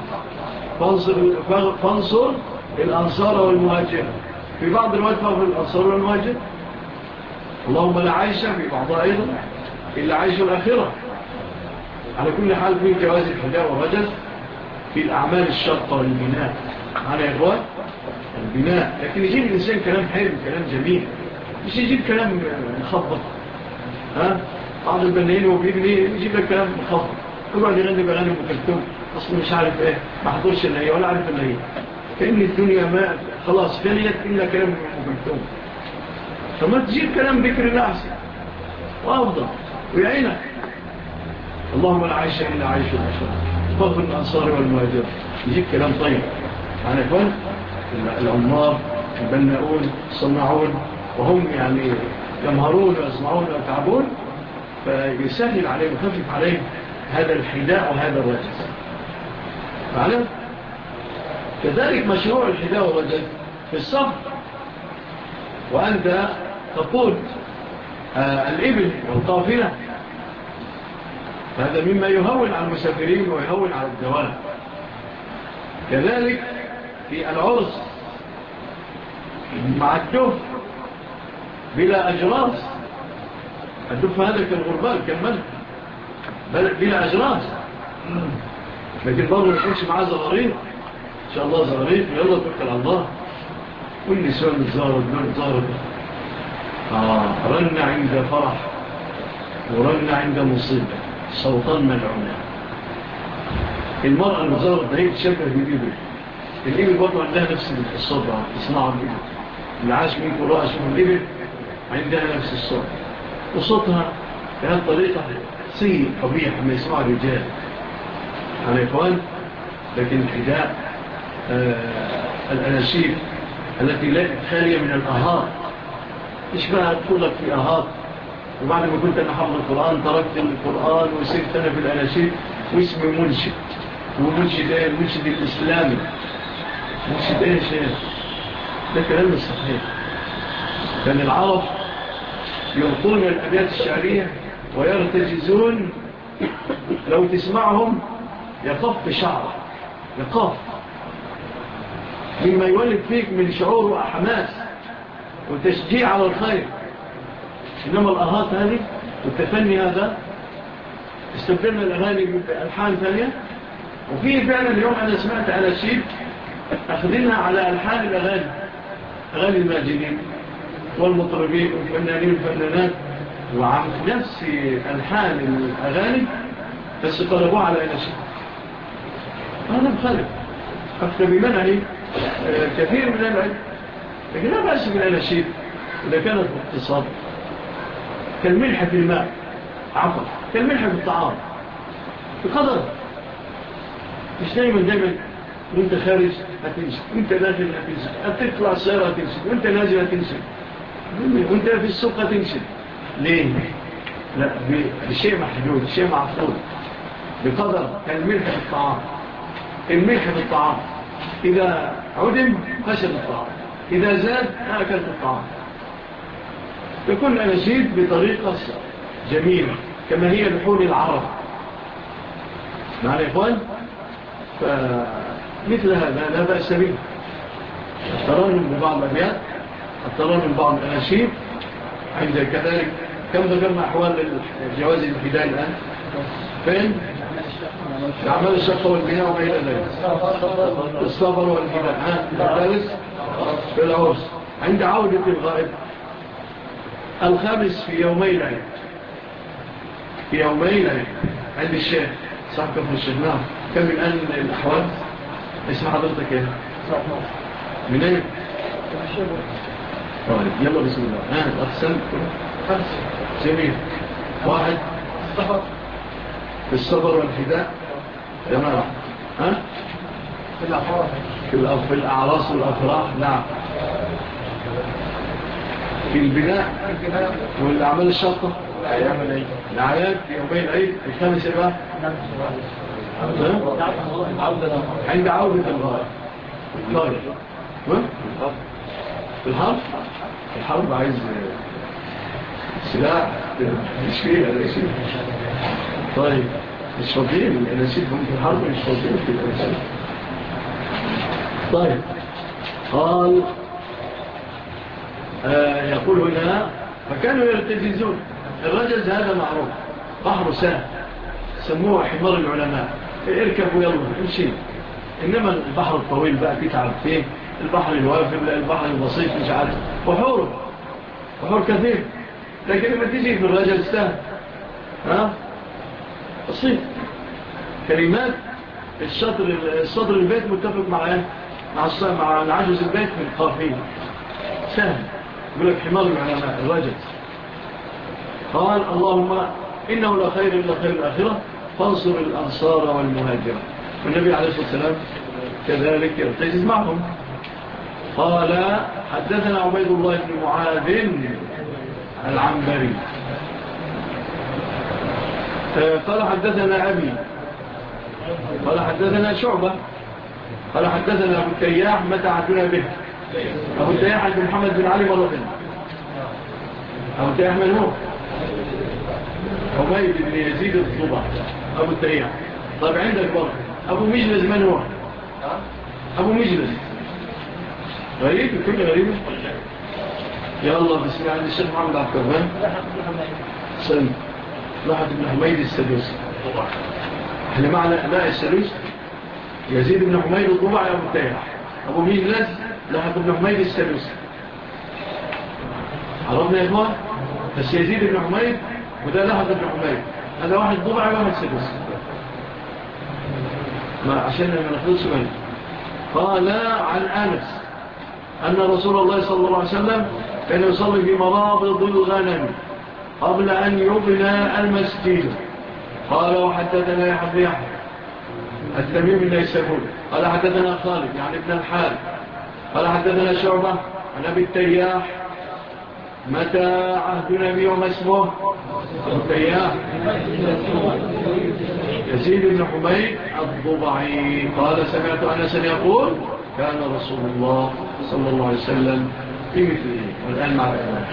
فانصر الأنصار والمهاجر. في بعض الوقت فانصر الأنصار والمهاجر. اللهم لا عيش في بعضها أيضا إلا عيش الآخرة. على كل حال في جواز الحداء والرجز في الأعمال الشرطة والبناء على إخوان البناء. لكن يجيب الإنسان كلام حلو كلام جميل، مش يجيب كلام مخبط. بعض البنائين وبيبني يجيب لك كلام مخبط، يقعد يغني بغني مكلتوم أصلا مش عارف إيه، ما حضرش النهي ولا عارف النهي، كأن الدنيا ما خلاص فنيت إلا كلام مكلتوم. فما تجيب كلام بكر الله أحسن وأفضل ويعينك. اللهم لا عيش إلا عيش الأشرار فضل الأنصار والمهاجر. يجيب كلام طيب عن إخوان العمار البناؤون الصناعون وهم يعني يمهرون ويصنعون ويتعبون، فيسهل عليهم ويخفف عليهم هذا الحداء وهذا الرجز. فعلا كذلك مشروع الحداء والرجز في الصبر، وأنت تقود الإبل والقافلة، هذا مما يهون على المسافرين ويهون على الدواب. كذلك في العرس مع الدف بلا أجراس، الدف هذا كالغربال كالملك بلا أجراس، لكن برضو يكونش معاه زغرير إن شاء الله زغرير ويلا توكل على الله. والنسوان الزهرة دول زهرة رن عند فرح ورن عند مصيبة صوتان ملعونة. المرأة المزارة ده هي تشبه بالإبل، الإبل برضو عندها نفس الصوت تصنعها الإبل، العاش منك وراء شوف الإبل عندها نفس الصوت، وصوتها بهذه الطريقة سيء قبيح ما يسمع الرجال على إخوان. لكن الحداء الأناشيد التي لا خالية من الأهات، إيش بقى تقول لك في أهات وبعد ما كنت أنا حفظ القرآن تركت القرآن وسيرت أنا في الأناشيد واسمي منشد، ومنشد إيه؟ المنشد الإسلامي. منشد إيه شيء؟ ده كلام الصحيح. كان العرب يعطون الأبيات الشعرية ويرتجزون، لو تسمعهم يقف شعر يقف مما يولد فيك من شعور وحماس وتشجيع على الخير. إنما الأهات هذه والتفني هذا استبدلنا الأغاني بألحان ثانية. وفيه فعلا اليوم أنا سمعت أناشيد أخذينها على ألحان الأغاني، أغاني الماجدين والمطربين والفنانين والفنانات، وعن نفس ألحان الأغاني بس طلبوها على أناشيد. هذا مخالف أكثر بمنعه كثير من العلم، لكن لا بأس بالأناشيد إذا كانت باقتصاد. كالملح في الماء، عفوا كالملح في الطعام بقدر. مش دايما وانت خارج هتنسى، وانت داخل هتنسى، هتطلع السيارة هتنسى، وانت نازل هتنسى، وانت في السوق هتنسى. ليه؟ لا، بشيء محدود، شيء معقول بقدر. كالملح في الطعام، الملح في الطعام إذا عدم فسد الطعام، إذا زاد أكلت الطعام. يكون الأناشيد بطريقة جميلة كما هي لحون العرب. معنا يا إخوان؟ فمثل هذا لا بأس به. الترنم ببعض الأبيات، الترنم ببعض الأناشيد. عند كذلك كم ذكرنا أحوال جواز الابتداء الآن؟ فين؟ الأعمال الشقة والبناء وما إلى ذلك، السفر والبناء، الدرس في العرس. عند عودة الغائب الخامس في يومي العيد، في يومي العيد عند الشيخ صاحب كفر الشيخ. نعم. كم الآن الأحوال؟ اسم حضرتك ايه؟ من ايه؟ طيب يلا بسم الله. أقسم 5 جميل. 1 في الصبر والفداء. تمام. في الأعراس والأفراح. نعم. في البناء والأعمال الشاقة، الأعياد في يومي العيد. الخامس بقى عند عودة الغائب. طيب الحرب عايز سلاح مش فيه الأناشيد. طيب مش فاضيين الأناشيد هم في الحرب، مش فاضيين في الأناشيد. طيب قال يقول هنا فكانوا يرتجزون. الرجز هذا معروف، بحر سهل سموه حمار العلماء. اركب ويلا امشي. إنما البحر الطويل بقى تتعب فيه، البحر الوافر، البحر البسيط مش عارف، بحور كثير. لكن لما تيجي في الرجل سهل بسيط. كلمات السطر البيت متفق مع العجز البيت في القافية سهل. يقول لك حمار العلماء الرجل. قال اللهم إنه لا خير إلا خير الآخرة فانصر الأنصار والمهاجرة. والنبي عليه الصلاة والسلام كذلك يرتجز معهم. قال حدثنا عبيد الله بن معاذ العنبري قال حدثنا أبي قال حدثنا شعبة قال حدثنا أبو التياح متى عدنا به. أبو التياح عند محمد بن علي مرتين. أبو التياح من هو؟ عبيد بن يزيد الضبع أبو التياح. طيب عندك برضه أبو مجلس من هو؟ أبو مجلس غريب، كل غريب. يا الله بسم الله عند الشيخ محمد عبد الرحمن سلم لحد بن حميد السدوسي. احنا معنا لا السدوسي يزيد بن حميد الضبع يا أبو التياح. أبو مجلس لحد بن حميد السدوسي. عرفنا يا إخوان؟ بس يزيد بن حميد وده لحد بن حميد، هذا واحد ضبع وواحد سدوسي عشان ما نخلص منه. قال عن أنس أن رسول الله صلى الله عليه وسلم كان يصلي في مرابض الغنم قبل أن يبنى المسجد. قال وحدثنا يحيى التميم النيسابوري قال حدثنا خالد يعني ابن الحارث قال حدثنا شعبة عن أبي التياح متى عهد نبي وما اسمه التياح يزيد بن حميد الضبعي قال سمعت أنس يقول كان رسول الله صلى الله عليه وسلم في مثله. والآن مع الإمام.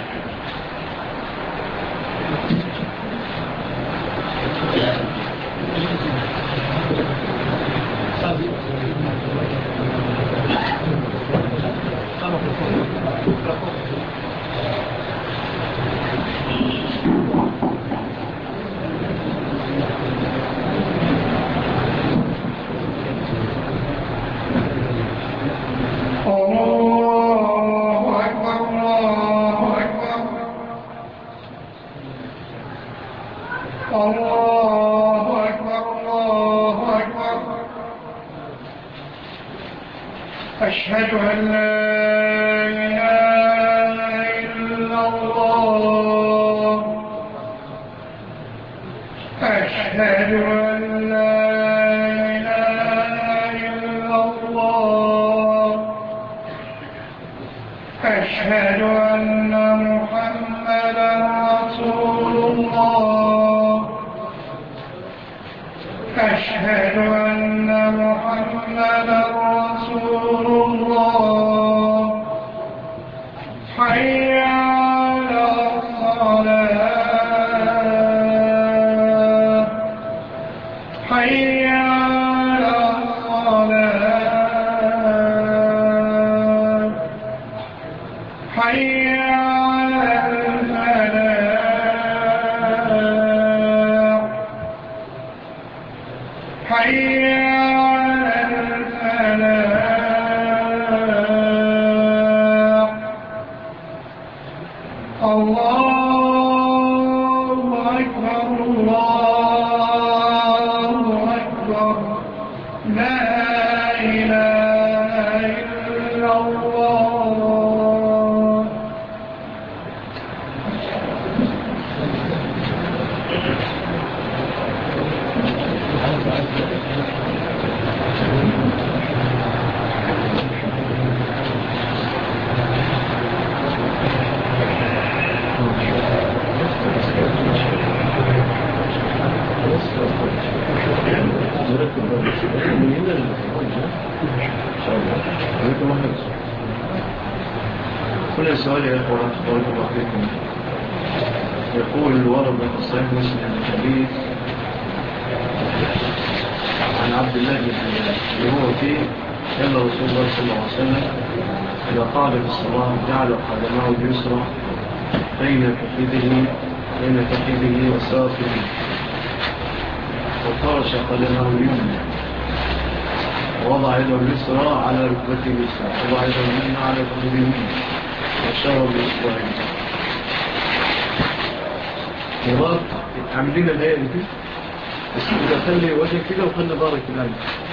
أشهد أن لا إله إلا الله أشهد أن محمدا رسول الله. أشهد أن محمدا رسول الله. حي على الصلاة. حي على الصلاة. حي على الفلاح. حي على الفلاح. الله أكبر الله أكبر لا إله إلا الله. كل سؤال يا أخوان بارك الله فيكم. يقول الورد بن الصحيح مسلم الحديث عن عبد الله بن هو فيه قال رسول الله صلى الله عليه وسلم إذا قال في الصلاة جعل قدمه اليسرى بين فخذه وساقه وفرش قدمه اليمنى ووضع يده اليسرى على ركبته اليسرى ووضع يده اليمنى على فخذه اليمنى وشرب بإصبعه. مرات عاملين الهيئة دي بس إذا خلي وجهك كده وخلي ظهرك كده.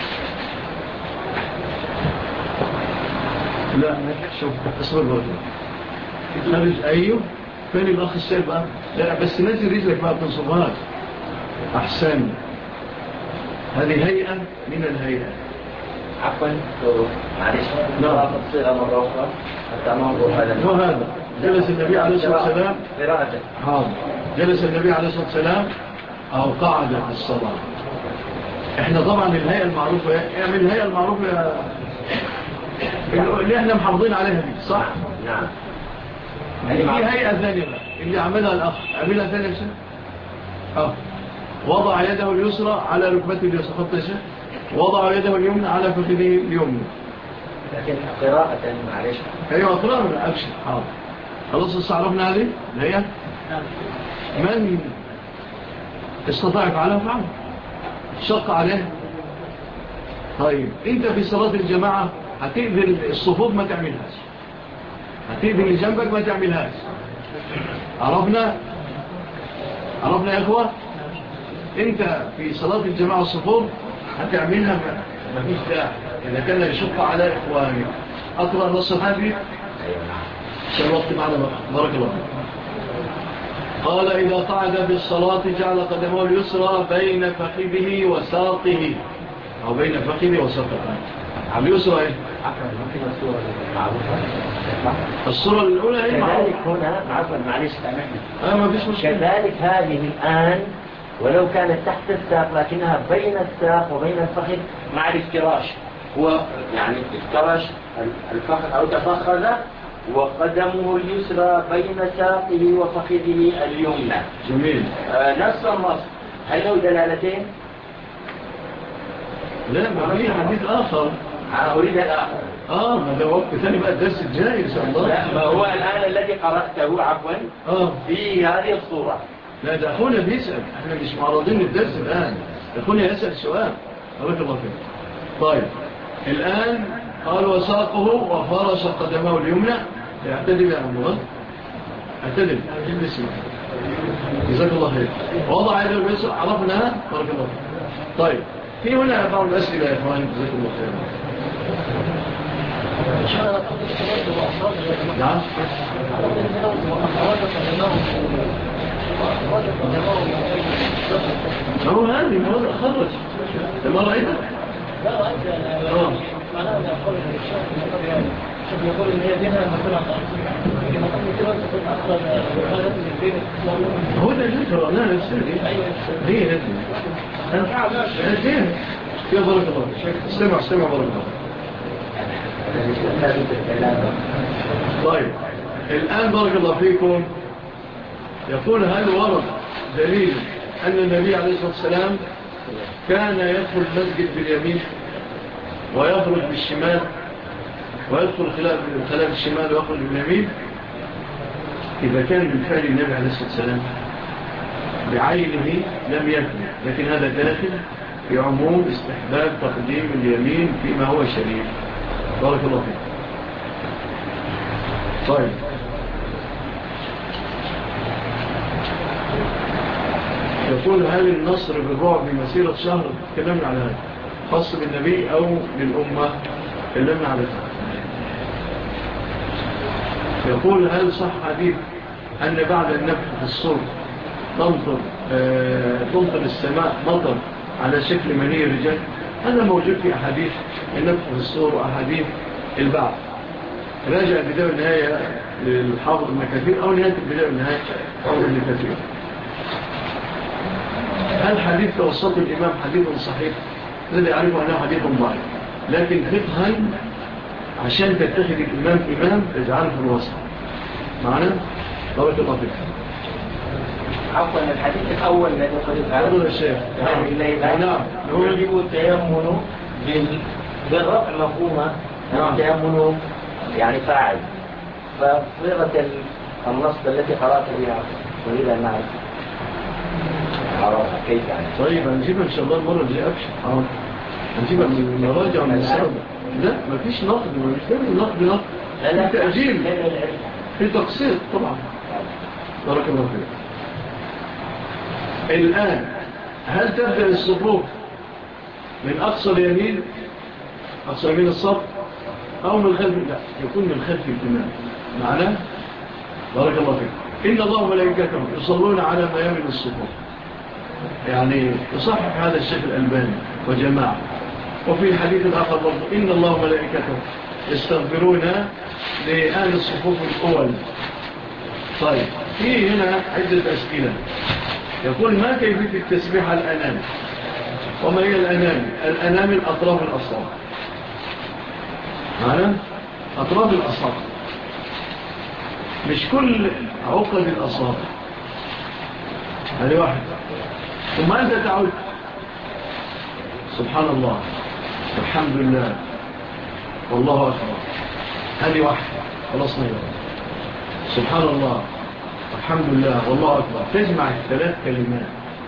لا شوف اصبر برضه خارج. أيوه فين الأخ السيد بقى؟ لا بس نزل رجلك بقى بتنصبهاش أحسن. هذه هيئة من الهيئة. عفوا معلش لا تفصيل مرة أخرى حتى ما نقول هذا. وهذا جلس النبي عليه الصلاة والسلام قراءته. جلس النبي عليه الصلاة والسلام أو قعد في الصلاة. إحنا طبعا الهيئة المعروفة اعمل الهيئة المعروفة اللي إحنا محافظين عليها دي صح؟ نعم. في هيئة ثانية اللي عملها الأخ عملها ثانية بشيء. وضع يده اليسرى على ركبته اليسرى خط شيء. وضع يده اليمنى على فخذه اليمنى. لكن قراءة معلش. أيوة قراءة أبشر حاضر. خلاص استعرفنا هذه الهيئة. من استطاع يفعلها فعلا شق عليه. طيب انت في صلاة الجماعة هتقبل الصفوف ما تعملهاش. هتقبل اللي جنبك ما تعملهاش. عرفنا يا اخوة. انت في صلاة الجماعة الصفوف هتعملها ما فيش داعي اذا كان يشق على اخوانك. اقرأ نص الحديث عشان الوقت معنا بارك الله. قال إذا قعد في الصلاة جعل قدمه اليسرى بين فخذه وساقه أو بين فخذه وساقه. اليسرى ايه؟ الصورة الأولى هي كذلك هنا عفوا معلش ما فيش مشكلة. كذلك هذه الآن ولو كانت تحت الساق لكنها بين الساق وبين الفخذ مع الافتراش. هو يعني افترش الفخذ أو تفخذ وقدمه اليسرى بين ساقه وفخذه اليمنى. جميل. نص النص هل له دلالتين؟ لا ما في حديث آخر. أريد الآخر. هذا وقت ثاني بقى الدرس الجاي إن شاء الله. لا ما هو الآن الذي قرأته عفوا في هذه الصورة. لا ده أخونا بيسأل. احنا مش معرضين للدرس الآن. أخونا يسأل سؤال. بارك الله فيك. طيب الآن قال وساقه وفرش قدمه اليمنى. اعتدل يا أبو غد. اعتدل الاسم. جزاك الله خير. وضع يده اليسرى عرفناها. بارك الله فيك. طيب في هنا بعض الأسئلة يا إخواني جزاك الله خير. نعم. هو هذه مرة خرج لما رأيتها. لا رأيت. يقول ان هي بينها مثلا لما تكون كده تكون اخرج غلط من بين الاسلام. هو ده اللي قرأناه نفسه هي لازم يا بارك الله استمع بارك الله. طيب الآن بارك الله فيكم يقول هل ورد دليل أن النبي عليه الصلاة والسلام كان يدخل المسجد باليمين ويخرج بالشمال ويدخل خلاف الشمال ويخرج باليمين؟ إذا كان من فعل النبي عليه الصلاة والسلام بعينه لم يكن، لكن هذا داخل في عموم استحباب تقديم اليمين فيما هو شريف. بارك الله فيك. طيب يقول هل النصر بالرعب بمسيرة شهر؟ تكلمنا على هذا خاص بالنبي أو للأمة؟ تكلمنا على هذا. يقول هل صح حديث أن بعد النفخ في الصور تمطر السماء مطر على شكل مني الرجال؟ هذا موجود في أحاديث النفخ في الصور وأحاديث البعث. راجع البداية والنهاية للحافظ ابن كثير أو نهاية البداية والنهاية حافظ ابن كثير. هل حديث توسط الإمام حديث صحيح؟ الذي يعرفه أنه حديث ضعيف، لكن فقها عشان تتخذ الإمام إمام تجعله في الوسط. معنا؟ بارك الله فيك. عفوا الحديث الأول الذي قلت هذا الشيخ نعم يجب التيمن بالرفع مفهومة. التيمن يعني فاعل، فصيغة النص التي قرأت بها أريد أن نعرف عرفها كيف يعني. طيب هنجيبها إن شاء الله المرة الجاية أبشر. هنجيبها من المراجع من السابق. لا مفيش نقد، مش تعمل نقد لا في تأجيل في تقصير طبعا. بارك الله فيك. الآن هل تبدأ الصفوف من أقصى اليمين أقصى يمين الصف أو من خلف؟ لا، يكون من خلف الإمام. معناه بارك الله فيك إن الله وملائكته يصلون على ميامن الصفوف، يعني يصحح هذا الشيخ الألباني وجماعة. وفي حديث الآخر برضو إن الله وملائكته يستغفرون لأهل الصفوف الأول. طيب في هنا عدة أسئلة. يقول ما كيفية التسبيح على الأنامل؟ وما هي الأنامل؟ الأنامل أطراف الأصابع. معنا؟ أطراف الأصابع مش كل عقد الأصابع. هذه واحدة. ثم أنت تعود سبحان الله والحمد لله والله أكبر، هذه واحدة خلاص نيرا. سبحان الله والحمد لله والله أكبر، تجمع الثلاث كلمات.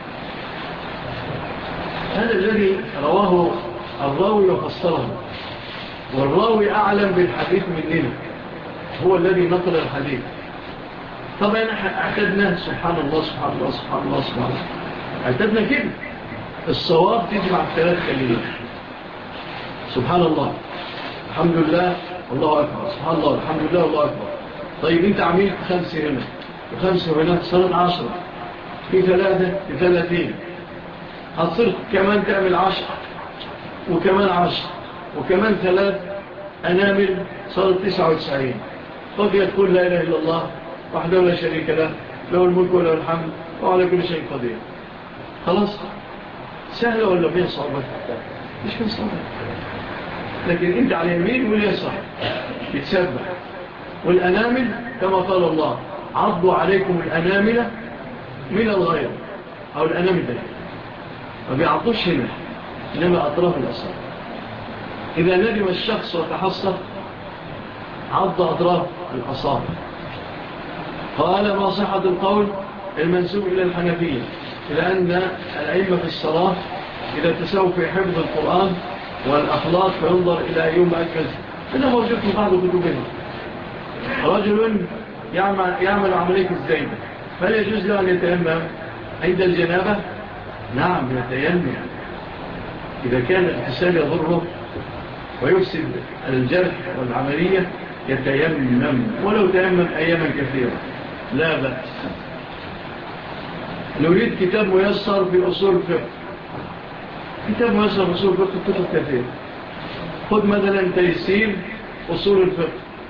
هذا الذي رواه الراوي وفسره، والراوي أعلم بالحديث مننا، هو الذي نقل الحديث. طبعا اعتدنا سبحان الله سبحان الله سبحان الله سبحان الله، اعتدنا كده. الصواب تجمع الثلاث كلمات، سبحان الله الحمد لله والله أكبر، سبحان الله الحمد لله والله أكبر. طيب انت عملت 5 هنا و5 هنا، صارت 10، في 3 في 30، هتصير كمان تعمل 10 وكمان 10 وكمان 3 أنامل، صارت 99. فقد تقول لا إله إلا الله وحده لا شريك له، له الملك وله الحمد وعلى كل شيء قدير. خلاص سهلة ولا بين صعبة؟ مش بين صعبة، لكن انت على اليمين واليسار يتسبح. والأنامل كما قال الله عضوا عليكم الأنامل من الغير، أو الأنامل ده ما بيعضوش هنا إنما أطراف الأصابع. إذا ندم الشخص وتحصل عض أطراف الأصابع. قال ما صحة القول المنسوب إلى الحنفية إلى أن الأئمة في الصلاة إذا تساووا في حفظ القرآن والأخلاق فينظر إلى أيهم أكثر. هذا موجود في بعض كتبهم. رجل يعمل عملية الزينة، فهل يجوز له أن يتيمم عند الجنابة؟ نعم يتيمم إذا كان الاغتسال يضره ويفسد الجرح والعملية، يتيمم ولو تيمم أياما كثيرة لا بأس. نريد كتاب ميسر في أصول الفقه. كتاب ميسر في أصول الفقه كتب كثير. خذ مثلا تيسير أصول الفقه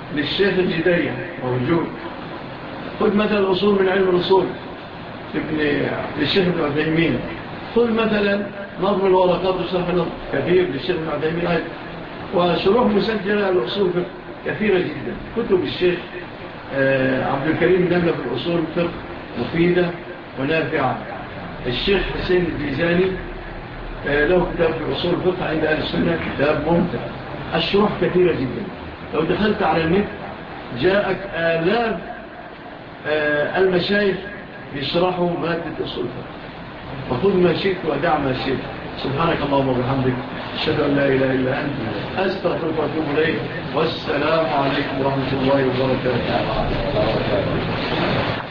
للشيخ الجدية موجود. خذ مثلا الأصول من علم الأصول للشيخ ابن عثيمين. خذ مثلا نظم الورقات وشرح نظم كثير للشيخ ابن عثيمين أيضا. وشروح مسجلة الأصول كثيرة جدا. كتب الشيخ عبد الكريم نملة في الأصول فقه مفيدة ونافعة. الشيخ حسين الجيزاني له كتاب في أصول الفقه عند أهل السنة، كتاب ممتع. الشروح كثيرة جدا. لو دخلت على النت جاءك آلاف المشايخ يشرحوا مادة أصول الفقه. فخذ ما شئت ودع ما شئت. سبحانك اللهم وبحمدك، أشهد أن لا إله إلا أنت، أستغفرك وأتوب إليك، والسلام عليكم ورحمة الله وبركاته.